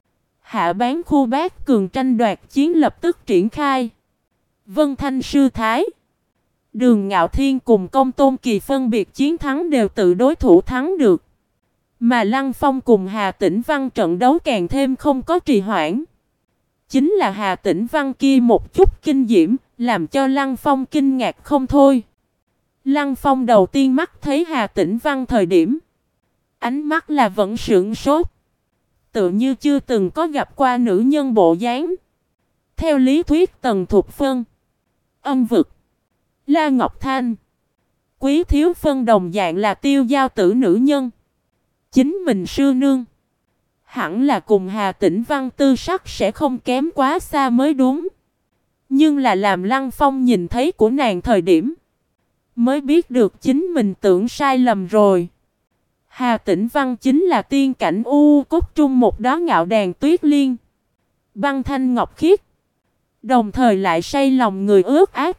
Hạ bán khu bát cường tranh đoạt chiến lập tức triển khai. Vân Thanh Sư Thái, Đường Ngạo Thiên cùng Công Tôn Kỳ phân biệt chiến thắng đều tự đối thủ thắng được. Mà Lăng Phong cùng Hà Tĩnh Văn trận đấu càng thêm không có trì hoãn. Chính là Hà Tĩnh Văn kia một chút kinh diễm, làm cho Lăng Phong kinh ngạc không thôi. Lăng Phong đầu tiên mắt thấy Hà Tĩnh Văn thời điểm, ánh mắt là vẫn sững sốt, tựa như chưa từng có gặp qua nữ nhân bộ dáng. Theo lý thuyết Tần Thục Phân, Âm Vực, La Ngọc Thanh, Quý Thiếu Phân đồng dạng là tiêu giao tử nữ nhân. Chính mình sư nương hẳn là cùng Hà Tĩnh Văn tư sắc sẽ không kém quá xa mới đúng. Nhưng là làm Lăng Phong nhìn thấy của nàng thời điểm, mới biết được chính mình tưởng sai lầm rồi. Hà Tĩnh Văn chính là tiên cảnh u cốt trung một đó ngạo đàn tuyết liên, băng thanh ngọc khiết, đồng thời lại say lòng người ướt át.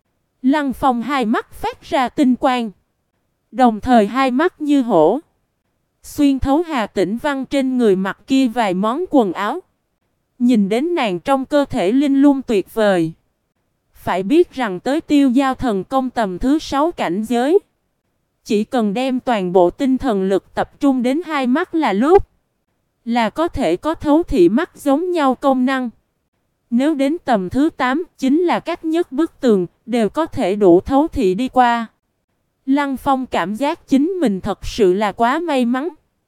Lăng Phong hai mắt phát ra tinh quang, đồng thời hai mắt như hổ, xuyên thấu Hà Tĩnh Văn trên người mặc kia vài món quần áo. Nhìn đến nàng trong cơ thể linh lung tuyệt vời. Phải biết rằng tới tiêu giao thần công tầm thứ 6 cảnh giới, chỉ cần đem toàn bộ tinh thần lực tập trung đến hai mắt là lúc, là có thể có thấu thị mắt giống nhau công năng. Nếu đến tầm thứ 8, chính là cách nhất bức tường, đều có thể đủ thấu thị đi qua. Lăng Phong cảm giác chính mình thật sự là quá may mắn.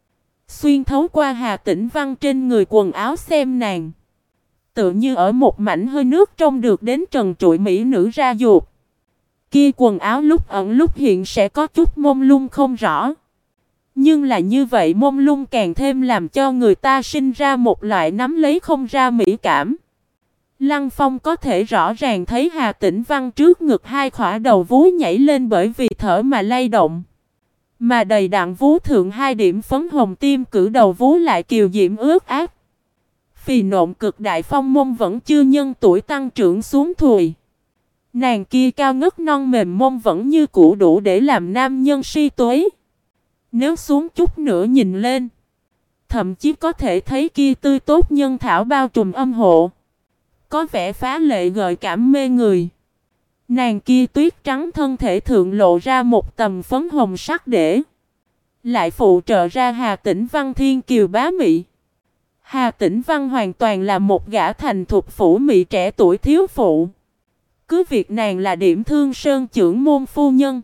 Xuyên thấu qua Hà Tĩnh Văn trên người quần áo xem nàng, tựa như ở một mảnh hơi nước trông được đến trần trụi mỹ nữ ra ruột. Kia quần áo lúc ẩn lúc hiện sẽ có chút mông lung không rõ. Nhưng là như vậy mông lung càng thêm làm cho người ta sinh ra một loại nắm lấy không ra mỹ cảm. Lăng Phong có thể rõ ràng thấy Hà Tĩnh Văn trước ngực hai khỏa đầu vú nhảy lên bởi vì thở mà lay động. Mà đầy đặn vú thượng hai điểm phấn hồng tim cử đầu vú lại kiều diễm ướt át. Phì nộn cực đại phong mông vẫn chưa nhân tuổi tăng trưởng xuống thùi. Nàng kia cao ngất non mềm mông vẫn như cũ đủ để làm nam nhân si tuế. Nếu xuống chút nữa nhìn lên, thậm chí có thể thấy kia tươi tốt nhân thảo bao trùm âm hộ, có vẻ phá lệ gợi cảm mê người. Nàng kia tuyết trắng thân thể thượng lộ ra một tầm phấn hồng sắc để, lại phụ trợ ra Hà Tĩnh Văn thiên kiều bá mị. Hà Tĩnh Văn hoàn toàn là một gã thành thục phủ mị trẻ tuổi thiếu phụ. Cứ việc nàng là điểm thương sơn trưởng môn phu nhân,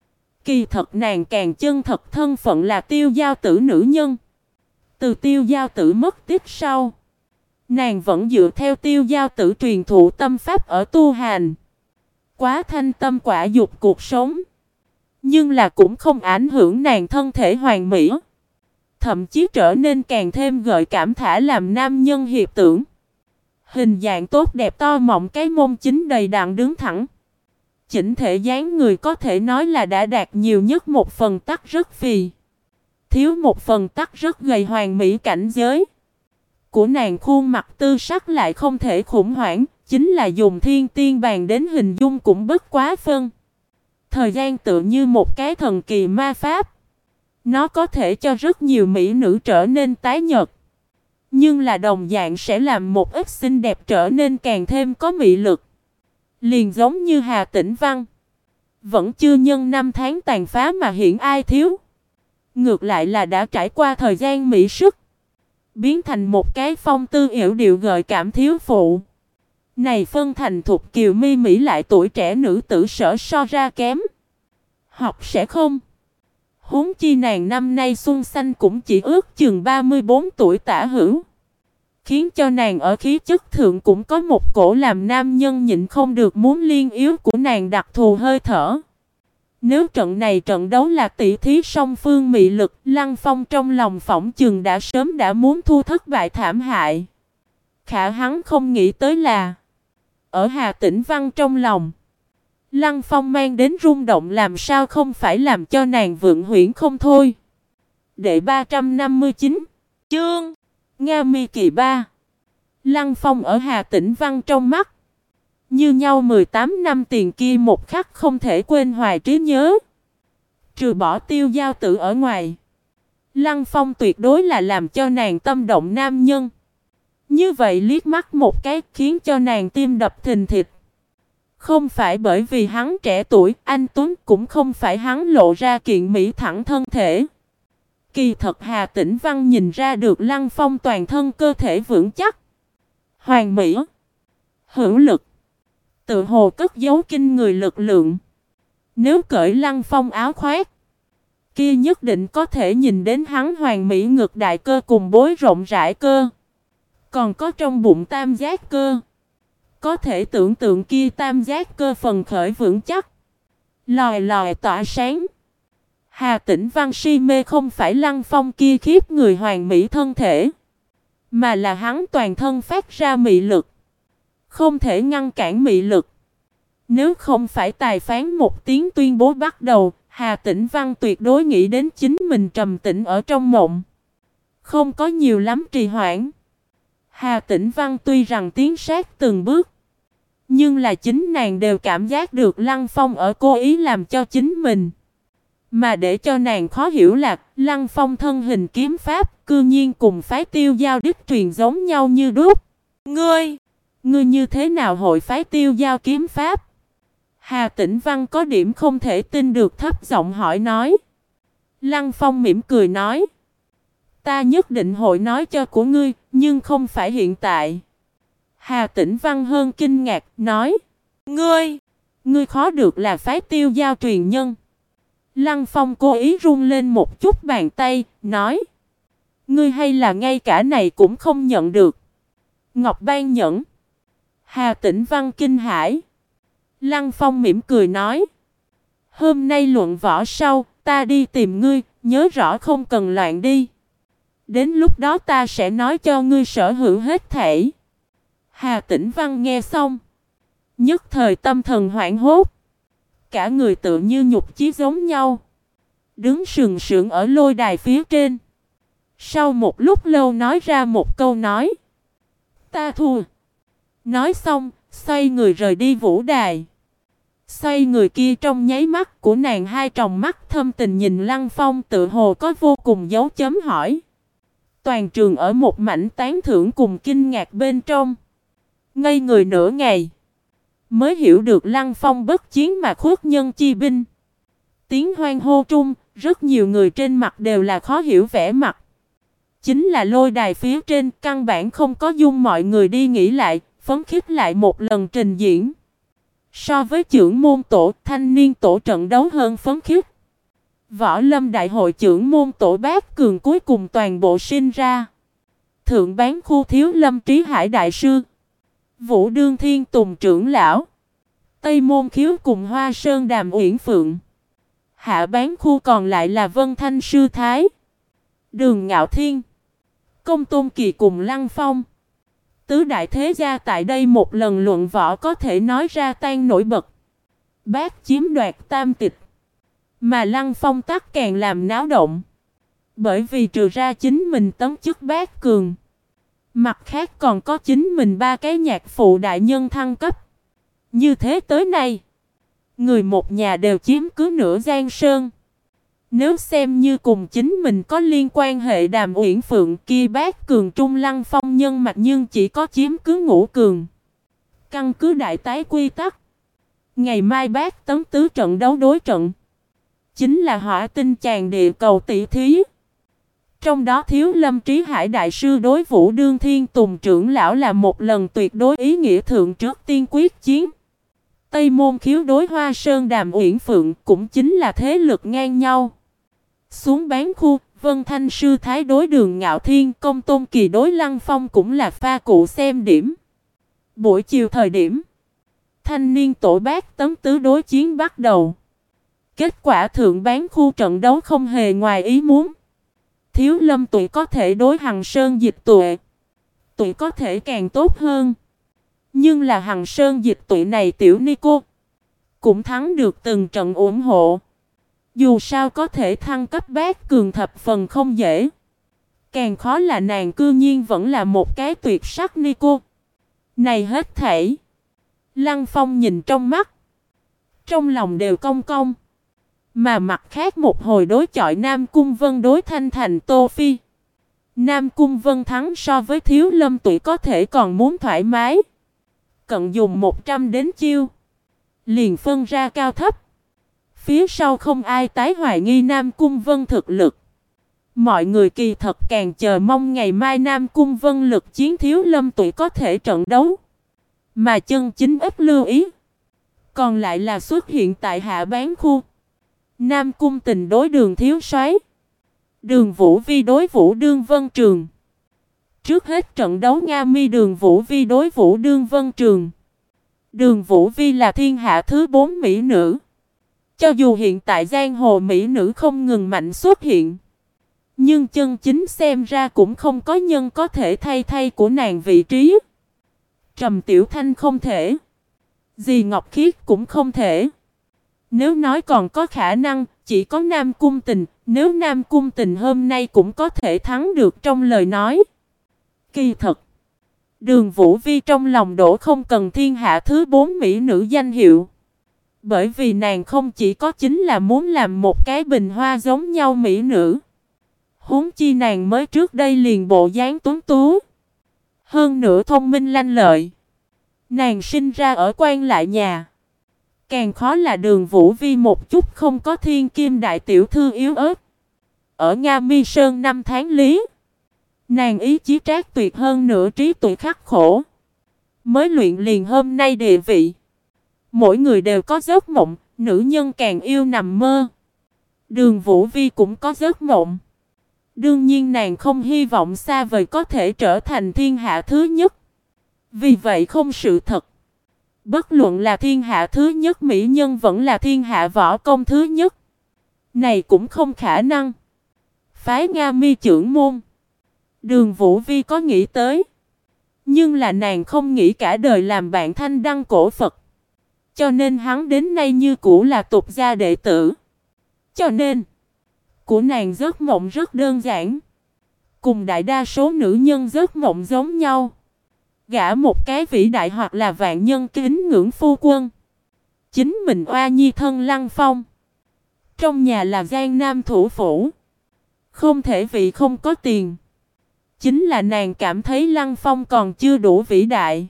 kỳ thật nàng càng chân thật thân phận là tiêu giao tử nữ nhân. Từ tiêu giao tử mất tích sau, nàng vẫn dựa theo tiêu giao tử truyền thụ tâm pháp ở tu hành, quá thanh tâm quả dục cuộc sống. Nhưng là cũng không ảnh hưởng nàng thân thể hoàn mỹ, thậm chí trở nên càng thêm gợi cảm thả làm nam nhân hiệp tưởng. Hình dạng tốt đẹp to mọng, cái mông chính đầy đặn đứng thẳng. Chỉnh thể dáng người có thể nói là đã đạt nhiều nhất một phần tắc rất phì, thiếu một phần tắc rất gầy hoàn mỹ cảnh giới. Của nàng khuôn mặt tư sắc lại không thể khủng hoảng, chính là dùng thiên tiên bàn đến hình dung cũng bất quá phân. Thời gian tựa như một cái thần kỳ ma pháp. Nó có thể cho rất nhiều mỹ nữ trở nên tái nhợt, nhưng là đồng dạng sẽ làm một ít xinh đẹp trở nên càng thêm có mị lực. Liền giống như Hà Tĩnh Văn, vẫn chưa nhân năm tháng tàn phá mà hiện ai thiếu. Ngược lại là đã trải qua thời gian mỹ sức, biến thành một cái phong tư yểu điệu gợi cảm thiếu phụ. Này phân thành thục kiều mi mỹ lại tuổi trẻ nữ tử sở so ra kém. Học sẽ không. Huống chi nàng năm nay xuân xanh cũng chỉ ước chừng 34 tuổi tả hữu, khiến cho nàng ở khí chất thượng cũng có một cổ làm nam nhân nhịn không được muốn liên yếu của nàng đặc thù hơi thở. Nếu trận này trận đấu là tỷ thí song phương mị lực, Lăng Phong trong lòng phỏng chừng đã sớm đã muốn thua thất bại thảm hại. Khả hắn không nghĩ tới là, ở Hà Tĩnh Văn trong lòng, Lăng Phong mang đến rung động làm sao không phải làm cho nàng vượng huyễn không thôi. Đệ 359 chương Nga Mi kỳ ba. Lăng Phong ở Hà Tĩnh Văn trong mắt như nhau 18 năm tiền kia một khắc không thể quên hoài trí nhớ. Trừ bỏ Tiêu Giao Tử ở ngoài, Lăng Phong tuyệt đối là làm cho nàng tâm động nam nhân. Như vậy liếc mắt một cái khiến cho nàng tim đập thình thịch. Không phải bởi vì hắn trẻ tuổi, anh tuấn, cũng không phải hắn lộ ra kiện mỹ thẳng thân thể. Kỳ thật Hà Tĩnh Văn nhìn ra được Lăng Phong toàn thân cơ thể vững chắc, hoàn mỹ, hữu lực, tự hồ cất giấu kinh người lực lượng. Nếu cởi Lăng Phong áo khoác, kia nhất định có thể nhìn đến hắn hoàn mỹ ngực đại cơ cùng bối rộng rãi cơ. Còn có trong bụng tam giác cơ. Có thể tưởng tượng kia tam giác cơ phần khởi vững chắc, lòi lòi tỏa sáng. Hà Tĩnh Văn si mê không phải Lăng Phong kia khiếp người hoàn mỹ thân thể, mà là hắn toàn thân phát ra mị lực. Không thể ngăn cản mị lực. Nếu không phải tài phán một tiếng tuyên bố bắt đầu, Hà Tĩnh Văn tuyệt đối nghĩ đến chính mình trầm tĩnh ở trong mộng. Không có nhiều lắm trì hoãn. Hà Tĩnh Văn tuy rằng tiến sát từng bước, nhưng là chính nàng đều cảm giác được Lăng Phong ở cố ý làm cho chính mình. Mà để cho nàng khó hiểu là Lăng Phong thân hình kiếm pháp cư nhiên cùng phái Tiêu Giao đích truyền giống nhau như đúc. Ngươi như thế nào hội phái Tiêu Giao kiếm pháp? Hà Tĩnh Văn có điểm không thể tin được thấp giọng hỏi nói. Lăng Phong mỉm cười nói. Ta nhất định hội nói cho của ngươi, nhưng không phải hiện tại. Hà Tĩnh Văn hơn kinh ngạc, nói. Ngươi khó được là phái Tiêu Giao truyền nhân. Lăng Phong cố ý run lên một chút bàn tay, nói. Ngươi hay là ngay cả này cũng không nhận được. Ngọc Ban Nhẫn. Hà Tĩnh Văn kinh hãi. Lăng Phong mỉm cười nói. Hôm nay luận võ sau, ta đi tìm ngươi, nhớ rõ không cần loạn đi. Đến lúc đó ta sẽ nói cho ngươi sở hữu hết thảy. Hà Tĩnh Văn nghe xong, nhất thời tâm thần hoảng hốt. Cả người tự như nhục chí giống nhau, đứng sừng sững ở lôi đài phía trên. Sau một lúc lâu nói ra một câu nói. Ta thua. Nói xong, xoay người rời đi vũ đài. Xoay người kia trong nháy mắt của nàng hai tròng mắt thâm tình nhìn Lăng Phong tự hồ có vô cùng dấu chấm hỏi. Toàn trường ở một mảnh tán thưởng cùng kinh ngạc bên trong. Ngây người nửa ngày, mới hiểu được Lăng Phong bất chiến mà khuất nhân chi binh. Tiếng hoan hô trung, rất nhiều người trên mặt đều là khó hiểu vẻ mặt. Chính là lôi đài phía trên căn bản không có dung mọi người đi nghĩ lại, phấn khích lại một lần trình diễn. So với chưởng môn tổ, thanh niên tổ trận đấu hơn phấn khích. Võ Lâm Đại hội chưởng môn tổ Bát Cường cuối cùng toàn bộ sinh ra. Thượng bán khu Thiếu Lâm Trí Hải Đại Sư, Vũ Đương Thiên Tùng trưởng lão, Tây Môn Khiếu cùng Hoa Sơn Đàm Uyển Phượng. Hạ bán khu còn lại là Vân Thanh Sư Thái, Đường Ngạo Thiên, Công Tôn Kỳ cùng Lăng Phong. Tứ đại thế gia tại đây một lần luận võ có thể nói ra tan nổi bật. Bác chiếm đoạt tam tịch. Mà Lăng Phong tắc càng làm náo động. Bởi vì trừ ra chính mình tấm chức bát cường, mặt khác còn có chính mình ba cái nhạc phụ đại nhân thăng cấp. Như thế tới nay, người một nhà đều chiếm cứ nửa Giang Sơn. Nếu xem như cùng chính mình có liên quan hệ Đàm Uyển Phượng kia bát cường trung Lăng Phong nhân mặt nhưng chỉ có chiếm cứ ngũ cường. Căn cứ đại tái quy tắc, ngày mai bát tấn tứ trận đấu đối trận, chính là hỏa tinh tràn địa cầu tỷ thí. Trong đó Thiếu Lâm Trí Hải Đại Sư đối Vũ Đương Thiên Tùng trưởng lão là một lần tuyệt đối ý nghĩa thượng trước tiên quyết chiến. Tây Môn Khiếu đối Hoa Sơn Đàm Uyển Phượng cũng chính là thế lực ngang nhau. Xuống bán khu, Vân Thanh Sư Thái đối Đường Ngạo Thiên, Công Tôn Kỳ đối Lăng Phong cũng là pha cụ xem điểm. Buổi chiều thời điểm, thanh niên tổ Bát tấn tứ đối chiến bắt đầu. Kết quả thượng bán khu trận đấu không hề ngoài ý muốn. Thiếu Lâm tụi có thể đối Hằng Sơn Dịch tụi có thể càng tốt hơn. Nhưng là Hằng Sơn Dịch tụi này tiểu ni cô, cũng thắng được từng trận ủng hộ. Dù sao có thể thăng cấp bát cường thập phần không dễ. Càng khó là nàng cư nhiên vẫn là một cái tuyệt sắc ni cô. Này hết thảy. Lăng Phong nhìn trong mắt. Trong lòng đều cong cong. Mà mặt khác một hồi đối chọi Nam Cung Vân đối Thanh Thành Tô Phi. Nam Cung Vân thắng so với Thiếu Lâm Tụy có thể còn muốn thoải mái. Cận dùng 100 đến chiêu. Liền phân ra cao thấp. Phía sau không ai tái hoài nghi Nam Cung Vân thực lực. Mọi người kỳ thật càng chờ mong ngày mai Nam Cung Vân lực chiến Thiếu Lâm Tụy có thể trận đấu. Mà chân chính ít lưu ý. Còn lại là xuất hiện tại hạ bán khu. Nam Cung Tình đối Đường Thiếu Soái, Đường Vũ Vi đối Vũ Đương Vân Trường. Trước hết trận đấu Nga Mi Đường Vũ Vi đối Vũ Đương Vân Trường. Đường Vũ Vi là thiên hạ thứ 4 mỹ nữ. Cho dù hiện tại giang hồ mỹ nữ không ngừng mạnh xuất hiện, nhưng chân chính xem ra cũng không có nhân có thể thay của nàng vị trí. Trầm Tiểu Thanh không thể. Dì Ngọc Khiết cũng không thể. Nếu nói còn có khả năng, chỉ có Nam Cung Tình. Nếu Nam Cung Tình hôm nay cũng có thể thắng được trong lời nói. Kỳ thật, Đường Vũ Vi trong lòng đổ không cần thiên hạ thứ 4 mỹ nữ danh hiệu. Bởi vì nàng không chỉ có chính là muốn làm một cái bình hoa giống nhau mỹ nữ. Huống chi nàng mới trước đây liền bộ dáng tuấn tú. Hơn nữa thông minh lanh lợi. Nàng sinh ra ở quan lại nhà. Càng khó là Đường Vũ Vi một chút không có thiên kim đại tiểu thư yếu ớt. Ở Nga Mi Sơn 5 tháng lý. Nàng ý chí trác tuyệt hơn nửa trí tuệ khắc khổ. Mới luyện liền hôm nay địa vị. Mỗi người đều có giấc mộng, nữ nhân càng yêu nằm mơ. Đường Vũ Vi cũng có giấc mộng. Đương nhiên nàng không hy vọng xa vời có thể trở thành thiên hạ thứ nhất. Vì vậy không sự thật. Bất luận là thiên hạ thứ nhất mỹ nhân vẫn là thiên hạ võ công thứ nhất. Này cũng không khả năng. Phái Nga Mi trưởng môn. Đường Vũ Vi có nghĩ tới. Nhưng là nàng không nghĩ cả đời làm bạn thanh đăng cổ Phật. Cho nên hắn đến nay như cũ là tục gia đệ tử. Cho nên, của nàng giấc mộng rất đơn giản. Cùng đại đa số nữ nhân giấc mộng giống nhau. Gả một cái vĩ đại hoặc là vạn nhân kính ngưỡng phu quân. Chính mình oa nhi thân Lăng Phong. Trong nhà là Giang Nam thủ phủ. Không thể vì không có tiền. Chính là nàng cảm thấy Lăng Phong còn chưa đủ vĩ đại.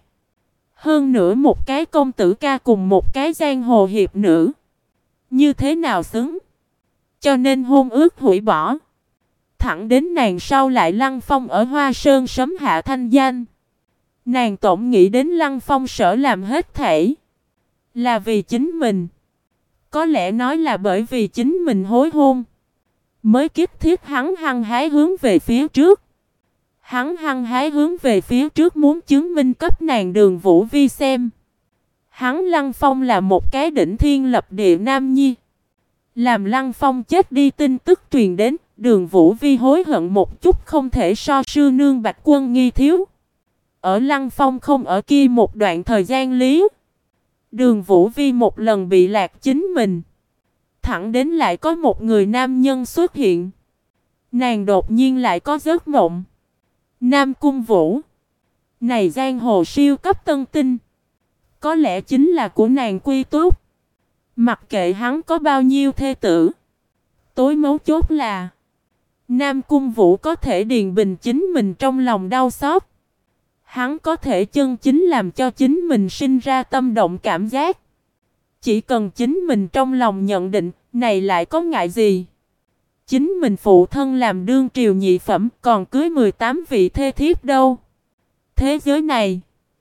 Hơn nữa một cái công tử ca cùng một cái giang hồ hiệp nữ. Như thế nào xứng? Cho nên hôn ước hủy bỏ. Thẳng đến nàng sau lại Lăng Phong ở Hoa Sơn sấm hạ thanh danh. Nàng tổng nghĩ đến Lăng Phong sở làm hết thảy. Là vì chính mình. Có lẽ nói là bởi vì chính mình hối hôn. Mới kích thiết hắn hăng hái hướng về phía trước. Hắn hăng hái hướng về phía trước muốn chứng minh cấp nàng Đường Vũ Vi xem. Hắn Lăng Phong là một cái đỉnh thiên lập địa nam nhi. Làm Lăng Phong chết đi tin tức truyền đến, Đường Vũ Vi hối hận một chút không thể so sư nương Bạch Quân Nghi thiếu. Ở Lăng Phong không ở kia một đoạn thời gian lý. Đường Vũ Vi một lần bị lạc chính mình. Thẳng đến lại có một người nam nhân xuất hiện. Nàng đột nhiên lại có giấc mộng. Nam Cung Vũ. Này giang hồ siêu cấp tân tinh. Có lẽ chính là của nàng quy túc. Mặc kệ hắn có bao nhiêu thê tử. Tối mấu chốt là Nam Cung Vũ có thể điền bình chính mình trong lòng đau xót. Hắn có thể chân chính làm cho chính mình sinh ra tâm động cảm giác. Chỉ cần chính mình trong lòng nhận định, này lại có ngại gì? Chính mình phụ thân làm đương triều nhị phẩm, còn cưới 18 vị thê thiếp đâu. Thế giới này,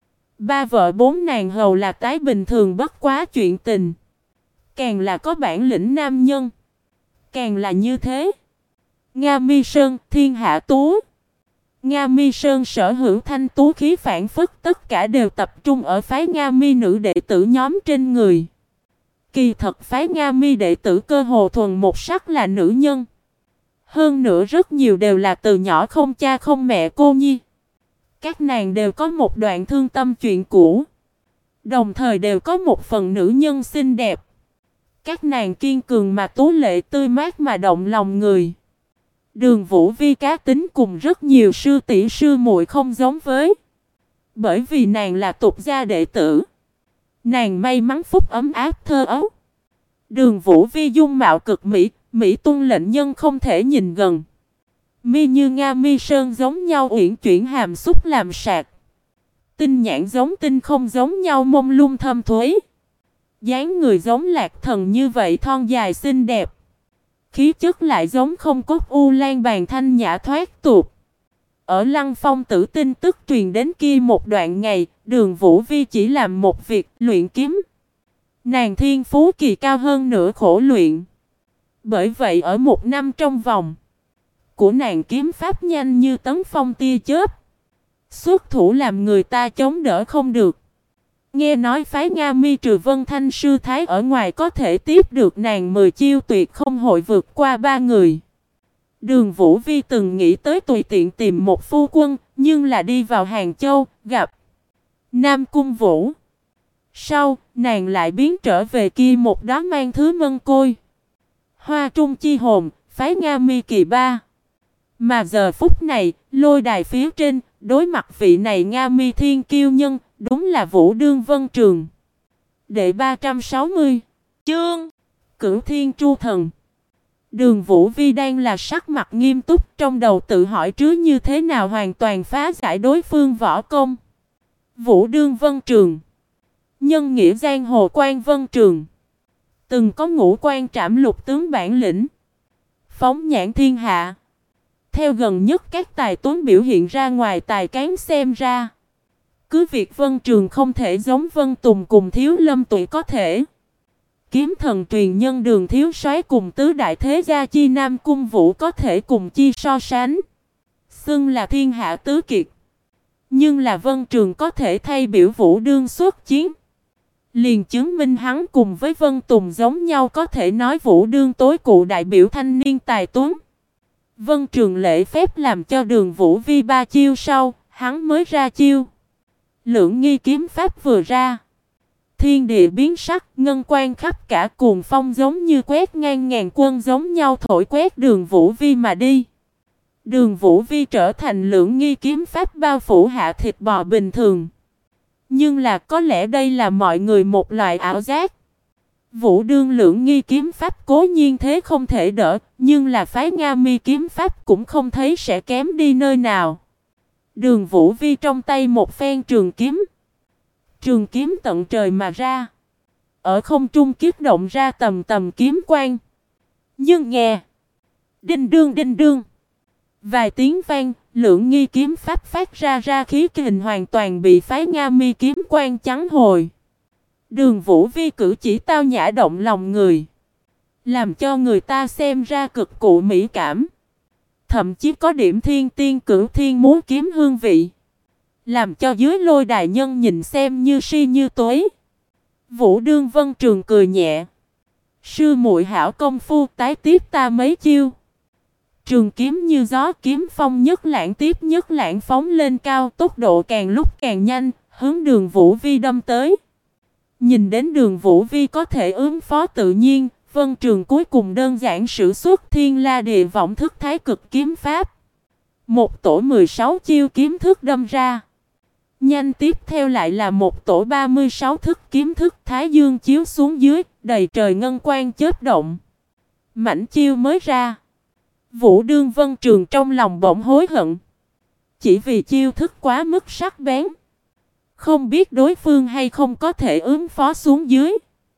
3 vợ 4 nàng hầu là tái bình thường bất quá chuyện tình. Càng là có bản lĩnh nam nhân, càng là như thế. Nga Mi Sơn, thiên hạ tú. Nga Mi Sơn sở hữu thanh tú khí phản phất tất cả đều tập trung ở phái Nga Mi nữ đệ tử nhóm trên người. Kỳ thật phái Nga Mi đệ tử cơ hồ thuần một sắc là nữ nhân. Hơn nữa rất nhiều đều là từ nhỏ không cha không mẹ cô nhi. Các nàng đều có một đoạn thương tâm chuyện cũ. Đồng thời đều có một phần nữ nhân xinh đẹp. Các nàng kiên cường mà tú lệ, tươi mát mà động lòng người. Đường Vũ Vi cá tính cùng rất nhiều sư tỷ sư muội không giống với. Bởi vì nàng là tục gia đệ tử. Nàng may mắn phúc ấm áp thơ ấu. Đường Vũ Vi dung mạo cực mỹ, mỹ tuân lệnh nhân không thể nhìn gần. Mi như Nga mi sơn giống nhau uyển chuyển hàm xúc làm sạc. Tinh nhãn giống tinh không giống nhau mông lung thâm thúy. Dáng người giống lạc thần như vậy thon dài xinh đẹp. Khí chất lại giống không cốt u lan bàn thanh nhã thoát tục. Ở Lăng Phong Tử tin tức truyền đến kia một đoạn ngày, Đường Vũ Vi chỉ làm một việc luyện kiếm. Nàng thiên phú kỳ cao hơn nửa khổ luyện. Bởi vậy ở một năm trong vòng của nàng kiếm pháp nhanh như tấn phong tia chớp. Xuất thủ làm người ta chống đỡ không được. Nghe nói phái Nga Mi trừ Vân Thanh sư thái ở ngoài có thể tiếp được nàng 10 chiêu tuyệt không hội vượt qua 3 người. Đường Vũ Vi từng nghĩ tới tùy tiện tìm một phu quân, nhưng là đi vào Hàng Châu, gặp Nam Cung Vũ. Sau, nàng lại biến trở về kia một đó mang thứ mân côi. Hoa trung chi hồn, phái Nga Mi kỳ ba. Mà giờ phút này, lôi đài phía trên, đối mặt vị này Nga Mi thiên kiêu nhân, đúng là Vũ Đương Vân Trường. Đệ 360 chương Cửu Thiên Tru Thần. Đường Vũ Vi đang là sắc mặt nghiêm túc, trong đầu tự hỏi trứ như thế nào hoàn toàn phá giải đối phương võ công. Vũ Đương Vân Trường, nhân nghĩa giang hồ Quan Vân Trường, từng có ngũ quan trảm lục tướng bản lĩnh, phóng nhãn thiên hạ. Theo gần nhất các tài tuấn biểu hiện ra ngoài tài cán xem ra, cứ việc Vân Trường không thể giống Vân Tùng cùng Thiếu Lâm Tụy có thể. Kiếm thần truyền nhân Đường Thiếu Soái cùng tứ đại thế gia chi Nam Cung Vũ có thể cùng chi so sánh. Xưng là thiên hạ tứ kiệt. Nhưng là Vân Trường có thể thay biểu Vũ Đương xuất chiến. Liền chứng minh hắn cùng với Vân Tùng giống nhau, có thể nói Vũ Đương tối cụ đại biểu thanh niên tài tuấn. Vân Trường lễ phép làm cho Đường Vũ Vi 3 chiêu sau, hắn mới ra chiêu. Lưỡng nghi kiếm pháp vừa ra, thiên địa biến sắc, ngân quang khắp cả, cuồng phong giống như quét ngang ngàn quân giống nhau thổi quét Đường Vũ Vi mà đi. Đường Vũ Vi trở thành lưỡng nghi kiếm pháp bao phủ hạ thịt bò bình thường. Nhưng là có lẽ đây là mọi người một loại ảo giác. Vũ Đương lưỡng nghi kiếm pháp cố nhiên thế không thể đỡ, nhưng là phái Nga Mi kiếm pháp cũng không thấy sẽ kém đi nơi nào. Đường Vũ Vi trong tay một phen trường kiếm. Trường kiếm tận trời mà ra. Ở không trung kiếp động ra tầm tầm kiếm quang. Nhưng nghe đinh đương. Vài tiếng vang, lưỡng nghi kiếm pháp phát ra khí kình hoàn toàn bị phái Nga Mi kiếm quang chắn hồi. Đường Vũ Vi cử chỉ tao nhã động lòng người, làm cho người ta xem ra cực cụ mỹ cảm. Thậm chí có điểm thiên tiên cửu thiên múa kiếm hương vị, làm cho dưới lôi đài nhân nhìn xem như si như tối. Vũ Đương Vân Trường cười nhẹ. Sư muội hảo công phu, tái tiếp ta mấy chiêu. Trường kiếm như gió, kiếm phong nhất lãng tiếp nhất lãng phóng lên cao, tốc độ càng lúc càng nhanh, hướng Đường Vũ Vi đâm tới. Nhìn đến Đường Vũ Vi có thể ứng phó tự nhiên, Vân Trường cuối cùng đơn giản sử xuất Thiên La Địa Võng thức thái cực kiếm pháp. Một tổ 16 chiêu kiếm thức đâm ra. Nhanh tiếp theo lại là một tổ 36 thức kiếm thức, thái dương chiếu xuống dưới, đầy trời ngân quang chớp động. Mảnh chiêu mới ra, Vũ Đương Vân Trường trong lòng bỗng hối hận. Chỉ vì chiêu thức quá mức sắc bén, không biết đối phương hay không có thể ứng phó xuống dưới.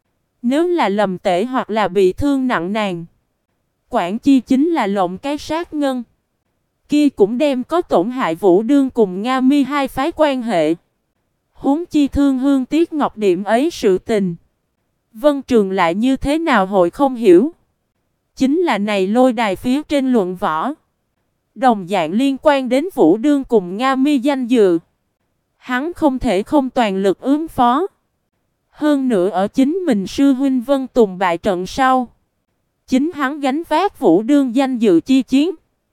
Nếu là lầm tệ hoặc là bị thương nặng nàng, quản chi chính là lộng cái sát ngân. Kia cũng đem có tổn hại Vũ Đương cùng Nga Mi hai phái quan hệ. Huống chi thương hương tiếc ngọc điểm ấy sự tình, Vân Trường lại như thế nào hội không hiểu. Chính là này lôi đài phía trên luận võ, đồng dạng liên quan đến Vũ Đương cùng Nga Mi danh dự. Hắn không thể không toàn lực ứng phó. Hơn nữa ở chính mình sư huynh Vân Tùng bại trận sau, chính hắn gánh vác Vũ Đương danh dự chi chiến.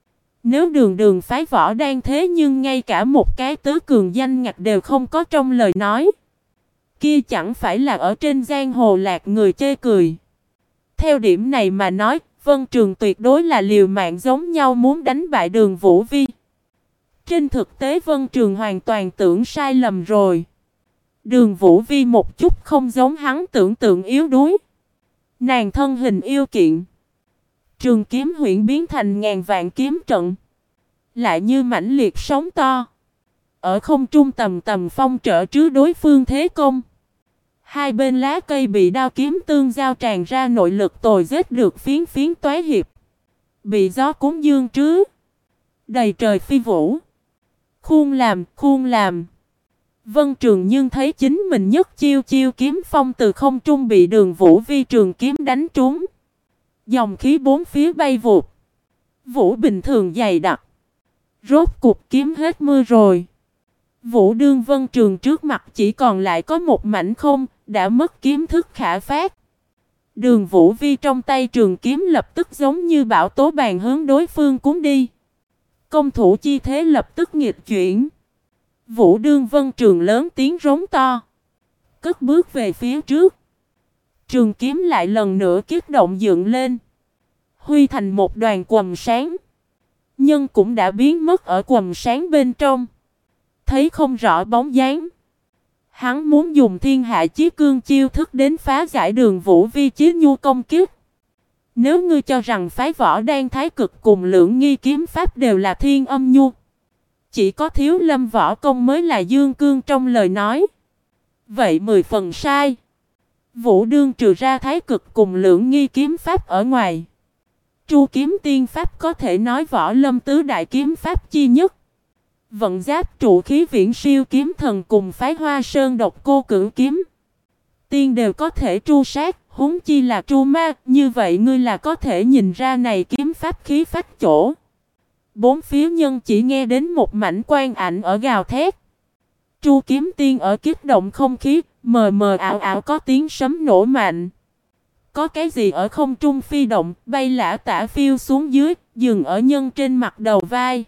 Nếu đường phái võ đang thế nhưng ngay cả một cái tứ cường danh ngạch đều không có trong lời nói, kia chẳng phải là ở trên giang hồ lạc người chê cười. Theo điểm này mà nói, Vân Trường tuyệt đối là liều mạng giống nhau muốn đánh bại Đường Vũ Vi. Trên thực tế Vân Trường hoàn toàn tưởng sai lầm rồi. Đường Vũ Vi một chút không giống hắn tưởng tượng yếu đuối. Nàng thân hình yêu kiện. Trường kiếm huyễn biến thành ngàn vạn kiếm trận. Lại như mãnh liệt sóng to. Ở không trung tầm tầm phong trở trước đối phương thế công. Hai bên lá cây bị đao kiếm tương giao tràn ra nội lực tồi giết được phiến phiến toái hiệp. Bị gió cuốn dương trứ. Đầy trời phi vũ. Khuôn làm. Vân Trường nhưng thấy chính mình nhất chiêu chiêu kiếm phong từ không trung bị Đường Vũ Vi trường kiếm đánh trúng. Dòng khí bốn phía bay vụt. Vũ bình thường dày đặc. Rốt cục kiếm hết mưa rồi. Vũ đương Vân Trường trước mặt chỉ còn lại có một mảnh không, đã mất kiếm thức khả phát. Đường Vũ Vi trong tay trường kiếm lập tức giống như bão tố bàn hướng đối phương cuốn đi. Công thủ chi thế lập tức nghịch chuyển. Vũ đương Vân Trường lớn tiếng rống to. Cất bước về phía trước. Trường kiếm lại lần nữa kích động dựng lên. Huy thành một đoàn quầng sáng. Nhưng cũng đã biến mất ở quầng sáng bên trong. Thấy không rõ bóng dáng. Hắn muốn dùng thiên hạ chí cương chiêu thức đến phá giải Đường Vũ Vi chí nhu công kiếp. Nếu ngươi cho rằng phái Võ Đan Thái Cực cùng Lưỡng Nghi kiếm pháp đều là thiên âm nhu, chỉ có Thiếu Lâm võ công mới là dương cương trong lời nói, vậy 10 phần sai. Vũ đương trừ ra Thái Cực cùng Lưỡng Nghi kiếm pháp ở ngoài, Tru kiếm tiên pháp có thể nói Võ Lâm tứ đại kiếm pháp chi nhất. Vận giáp trụ khí viễn siêu kiếm thần cùng phái Hoa Sơn độc cô cửu kiếm tiên đều có thể tru sát, huống chi là tru ma, như vậy ngươi là có thể nhìn ra này kiếm pháp khí phách chỗ. Bốn phía nhân chỉ nghe đến một mảnh quang ảnh ở gào thét. Tru kiếm tiên ở kích động không khí, mờ mờ ảo ảo có tiếng sấm nổ mạnh. Có cái gì ở không trung phi động, bay lả tả phiêu xuống dưới, dừng ở nhân trên mặt đầu vai.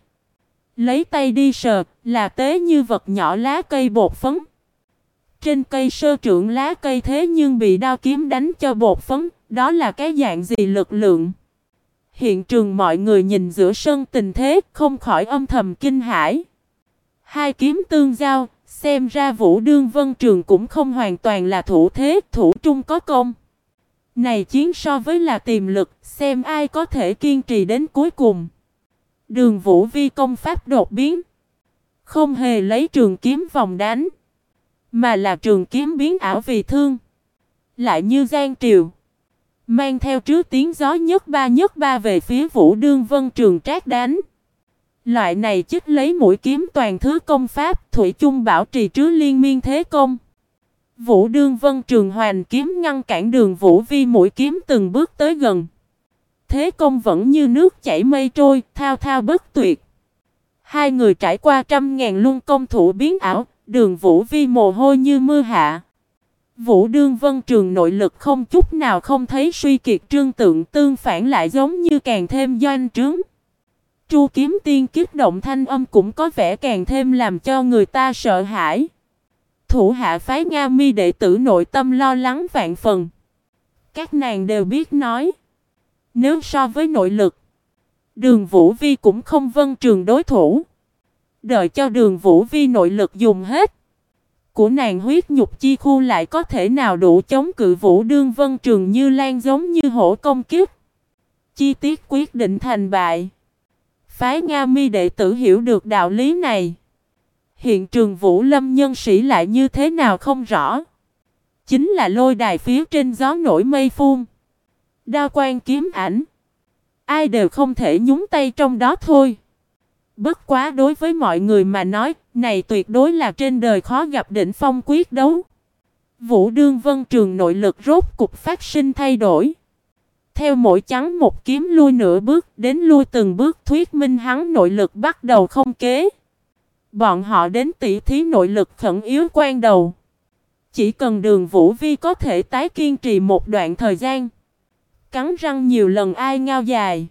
Lấy tay đi sờ, là tế như vật nhỏ lá cây bột phấn. Trên cây sơ trưởng lá cây thế nhưng bị đao kiếm đánh cho bột phấn, đó là cái dạng gì lực lượng? Hiện trường mọi người nhìn giữa sân tình thế, không khỏi âm thầm kinh hãi. Hai kiếm tương giao, xem ra Vũ đương Vân Trường cũng không hoàn toàn là thủ thế, thủ trung có công. Này chiến so với là tiềm lực, xem ai có thể kiên trì đến cuối cùng. Đường Vũ Vi công pháp đột biến, không hề lấy trường kiếm vòng đánh, mà là trường kiếm biến ảo vì thương. Lại như giang triều, mang theo trước tiếng gió nhất ba về phía Vũ đương Vân Trường trát đánh. Loại này chích lấy mũi kiếm toàn thứ công pháp, thủy chung bảo trì trứ liên miên thế công. Vũ đương Vân Trường hoành kiếm ngăn cản Đường Vũ Vi mũi kiếm từng bước tới gần. Thế công vẫn như nước chảy mây trôi, thao thao bất tuyệt. Hai người trải qua trăm ngàn luân công thủ biến ảo, Đường Vũ Vi mồ hôi như mưa hạ. Vũ đương Vân Trường nội lực không chút nào không thấy suy kiệt trương tượng, tương phản lại giống như càng thêm doanh trướng. Tru kiếm tiên kích động thanh âm cũng có vẻ càng thêm làm cho người ta sợ hãi. Thủ hạ phái Nga Mi đệ tử nội tâm lo lắng vạn phần. Các nàng đều biết nói, nếu so với nội lực, Đường Vũ Vi cũng không Vân Trường đối thủ. Đợi cho Đường Vũ Vi nội lực dùng hết, của nàng huyết nhục chi khu lại có thể nào đủ chống cự Vũ đương Vân Trường như lan giống như hổ công kiếp. Chi tiết quyết định thành bại. Phái Nga Mi đệ tử hiểu được đạo lý này. Hiện trường Vũ Lâm nhân sĩ lại như thế nào không rõ. Chính là lôi đài phía trên gió nổi mây phun, đao quang kiếm ảnh, ai đều không thể nhúng tay trong đó thôi. Bất quá đối với mọi người mà nói, này tuyệt đối là trên đời khó gặp đỉnh phong quyết đấu. Vũ đương Vân Trường nội lực rốt cục phát sinh thay đổi. Theo mỗi chắn một kiếm lui nửa bước, đến lui từng bước thuyết minh hắn nội lực bắt đầu không kế. Bọn họ đến tỉ thí nội lực khẩn yếu quan đầu. Chỉ cần Đường Vũ Vi có thể tái kiên trì một đoạn thời gian, cắn răng nhiều lần ai ngao dài,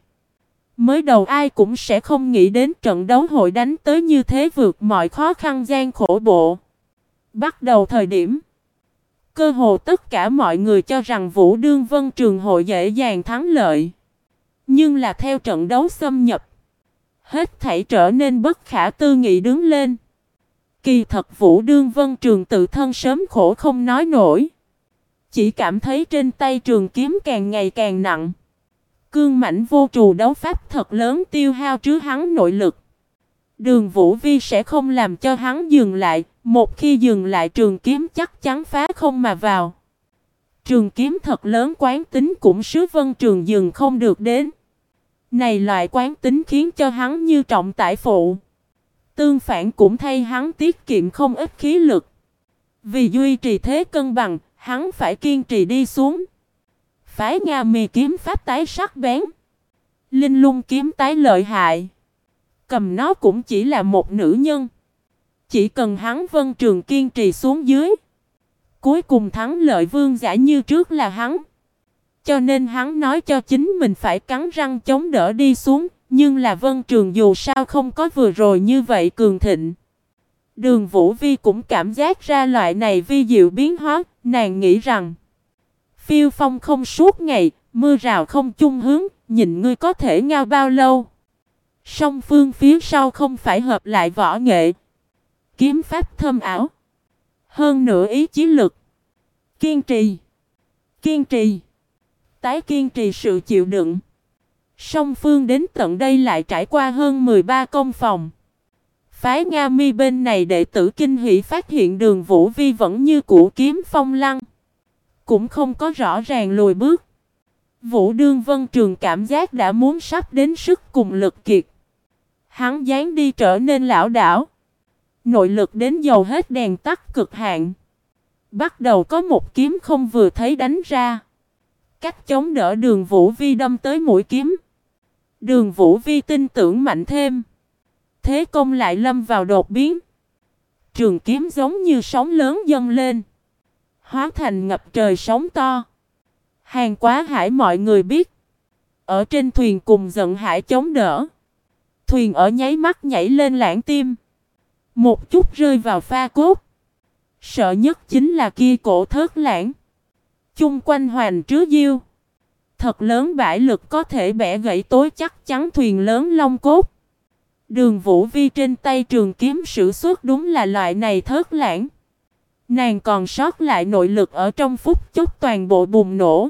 mới đầu ai cũng sẽ không nghĩ đến trận đấu hội đánh tới như thế, vượt mọi khó khăn gian khổ bộ. Bắt đầu thời điểm, Cơ hồ tất cả mọi người cho rằng Vũ Đương Vân Trường hội dễ dàng thắng lợi. Nhưng là theo trận đấu xâm nhập, hết thảy trở nên bất khả tư nghị đứng lên. Kỳ thật Vũ Đương Vân Trường tự thân sớm khổ không nói nổi. Chỉ cảm thấy trên tay trường kiếm càng ngày càng nặng. Cương mãnh vô trù đấu pháp thật lớn tiêu hao trước hắn nội lực. Đường Vũ Vi sẽ không làm cho hắn dừng lại. Một khi dừng lại trường kiếm chắc chắn phá không mà vào. Trường kiếm thật lớn quán tính cũng sứ Vân Trường dừng không được đến. Này loại quán tính khiến cho hắn như trọng tải phụ. Tương phản cũng thay hắn tiết kiệm không ít khí lực. Vì duy trì thế cân bằng, hắn phải kiên trì đi xuống. Phái Nga Mi kiếm pháp tái sắc bén. Linh Lung kiếm tái lợi hại. Cầm nó cũng chỉ là một nữ nhân. Chỉ cần hắn Vân Trường kiên trì xuống dưới. Cuối cùng thắng lợi vương giả như trước là hắn. Cho nên hắn nói cho chính mình phải cắn răng chống đỡ đi xuống. Nhưng là Vân Trường dù sao không có vừa rồi như vậy cường thịnh. Đường Vũ Vi cũng cảm giác ra loại này vi diệu biến hóa. Nàng nghĩ rằng phiêu phong không suốt ngày, mưa rào không chung hướng, nhìn ngươi có thể ngao bao lâu. Song phương phía sau không phải hợp lại võ nghệ. Kiếm pháp thâm ảo. Hơn nữa ý chí lực. Kiên trì. Kiên trì. Tái kiên trì sự chịu đựng. Song phương đến tận đây lại trải qua hơn 13 công phòng. Phái Nga Mi bên này đệ tử kinh hỉ phát hiện Đường Vũ Vi vẫn như cũ kiếm phong lăng. Cũng không có rõ ràng lùi bước. Vũ Đương Vân Trường cảm giác đã muốn sắp đến sức cùng lực kiệt. Hắn dán đi trở nên lão đảo. Nội lực đến dầu hết đèn tắt cực hạn. Bắt đầu có một kiếm không vừa thấy đánh ra. Cách chống đỡ Đường Vũ Vi đâm tới mũi kiếm. Đường Vũ Vi tin tưởng mạnh thêm. Thế công lại lâm vào đột biến. Trường kiếm giống như sóng lớn dâng lên. Hóa thành ngập trời sóng to. Hàng Quá Hải mọi người biết. Ở trên thuyền cùng giận hải chống đỡ. Thuyền ở nháy mắt nhảy lên lãng tim. Một chút rơi vào pha cốt. Sợ nhất chính là kia cổ thớt lãng. Chung quanh hoành trứ diêu. Thật lớn bãi lực có thể bẻ gãy tối chắc chắn thuyền lớn long cốt. Đường Vũ Vi trên tay trường kiếm sử xuất đúng là loại này thớt lãng. Nàng còn sót lại nội lực ở trong phút chốc toàn bộ bùng nổ.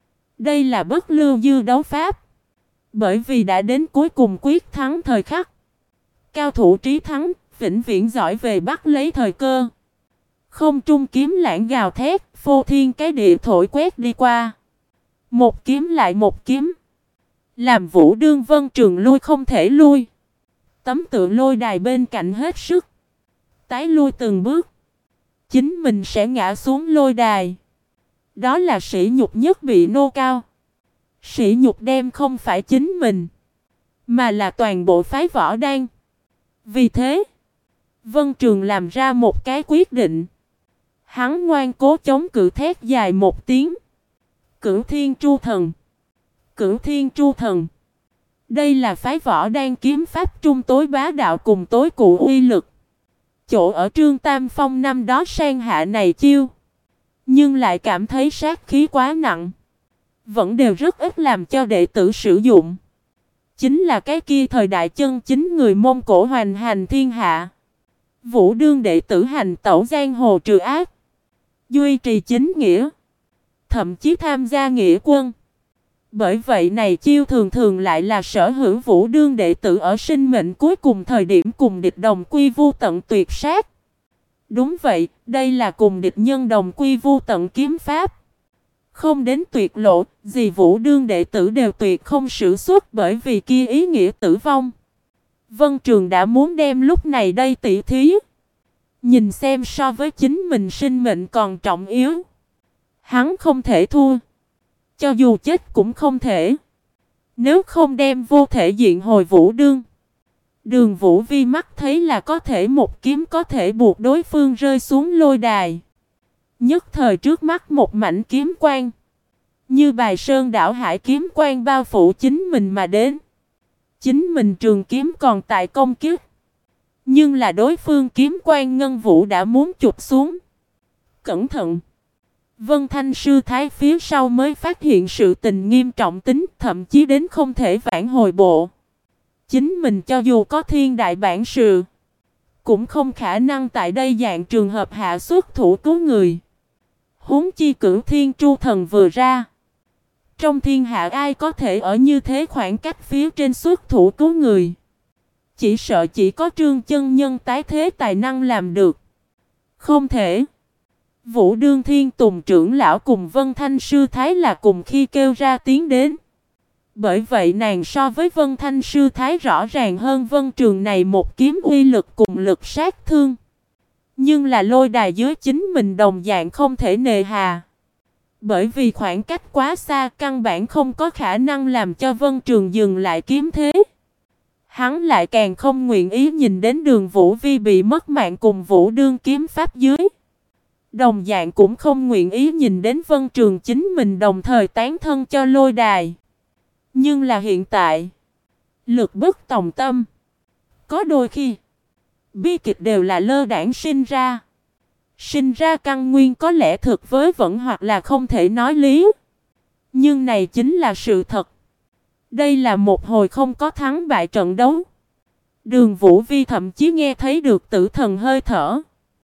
Đây là bất lưu dư đấu pháp. Bởi vì đã đến cuối cùng quyết thắng thời khắc. Cao thủ trí thắng, vĩnh viễn giỏi về bắt lấy thời cơ. Không trung kiếm lãng gào thét, phô thiên cái địa thổi quét đi qua. Một kiếm lại một kiếm. Làm Vũ Đương Vân Trường lui không thể lui. Tấm tượng lôi đài bên cạnh hết sức. Tái lui từng bước. Chính mình sẽ ngã xuống lôi đài. Đó là sỉ nhục nhất bị nô cao. Sỉ nhục đem không phải chính mình. Mà là toàn bộ phái võ đan. Vì thế. Vân Trường làm ra một cái quyết định. Hắn ngoan cố chống cự thét dài một tiếng. Cửu Thiên Tru Thần. Cửu Thiên Tru Thần. Đây là phái võ đan kiếm pháp trung tối bá đạo cùng tối cụ uy lực. Chỗ ở Trương Tam Phong năm đó sang hạ này chiêu. Nhưng lại cảm thấy sát khí quá nặng. Vẫn đều rất ít làm cho đệ tử sử dụng. Chính là cái kia thời đại chân chính người Mông Cổ hoành hành thiên hạ. Vũ Đương đệ tử hành tẩu giang hồ trừ ác. Duy trì chính nghĩa. Thậm chí tham gia nghĩa quân. Bởi vậy này chiêu thường thường lại là sở hữu Vũ Đương đệ tử ở sinh mệnh cuối cùng thời điểm cùng địch đồng quy vu tận tuyệt sát. Đúng vậy, đây là cùng địch nhân đồng quy vu tận kiếm pháp. Không đến tuyệt lộ, gì Vũ Đương đệ tử đều tuyệt không sử xuất bởi vì kia ý nghĩa tử vong. Vân Trường đã muốn đem lúc này đây tỉ thí. Nhìn xem so với chính mình sinh mệnh còn trọng yếu. Hắn không thể thua. Cho dù chết cũng không thể. Nếu không đem vô thể diện hồi Vũ Đương. Đường Vũ Vi mắt thấy là có thể một kiếm có thể buộc đối phương rơi xuống lôi đài. Nhất thời trước mắt một mảnh kiếm quang. Như bài sơn đảo hải kiếm quang bao phủ chính mình mà đến. Chính mình trường kiếm còn tại công kiếp. Nhưng là đối phương kiếm quang ngân vũ đã muốn chụp xuống. Cẩn thận! Vân Thanh sư thái phía sau mới phát hiện sự tình nghiêm trọng tính, thậm chí đến không thể vãn hồi bộ. Chính mình cho dù có thiên đại bản sự, cũng không khả năng tại đây dạng trường hợp hạ xuất thủ cứu người. Huống chi Cửu Thiên Tru Thần vừa ra, trong thiên hạ ai có thể ở như thế khoảng cách phía trên xuất thủ cứu người. Chỉ sợ chỉ có Trương chân nhân tái thế tài năng làm được. Không thể. Vũ Đương Thiên Tùng trưởng lão cùng Vân Thanh sư thái là cùng khi kêu ra tiếng đến. Bởi vậy nàng so với Vân Thanh sư thái rõ ràng hơn Vân Trường này một kiếm uy lực cùng lực sát thương. Nhưng là lôi đài dưới chính mình đồng dạng không thể nề hà. Bởi vì khoảng cách quá xa căn bản không có khả năng làm cho Vân Trường dừng lại kiếm thế. Hắn lại càng không nguyện ý nhìn đến Đường Vũ Vi bị mất mạng cùng Vũ Đương kiếm pháp dưới. Đồng dạng cũng không nguyện ý nhìn đến Vân Trường chính mình đồng thời tán thân cho lôi đài. Nhưng là hiện tại, lực bất tòng tâm. Có đôi khi, bi kịch đều là lơ đãng sinh ra. Sinh ra căn nguyên có lẽ thực với vẫn hoặc là không thể nói lý. Nhưng này chính là sự thật. Đây là một hồi không có thắng bại trận đấu. Đường Vũ Vi thậm chí nghe thấy được tử thần hơi thở.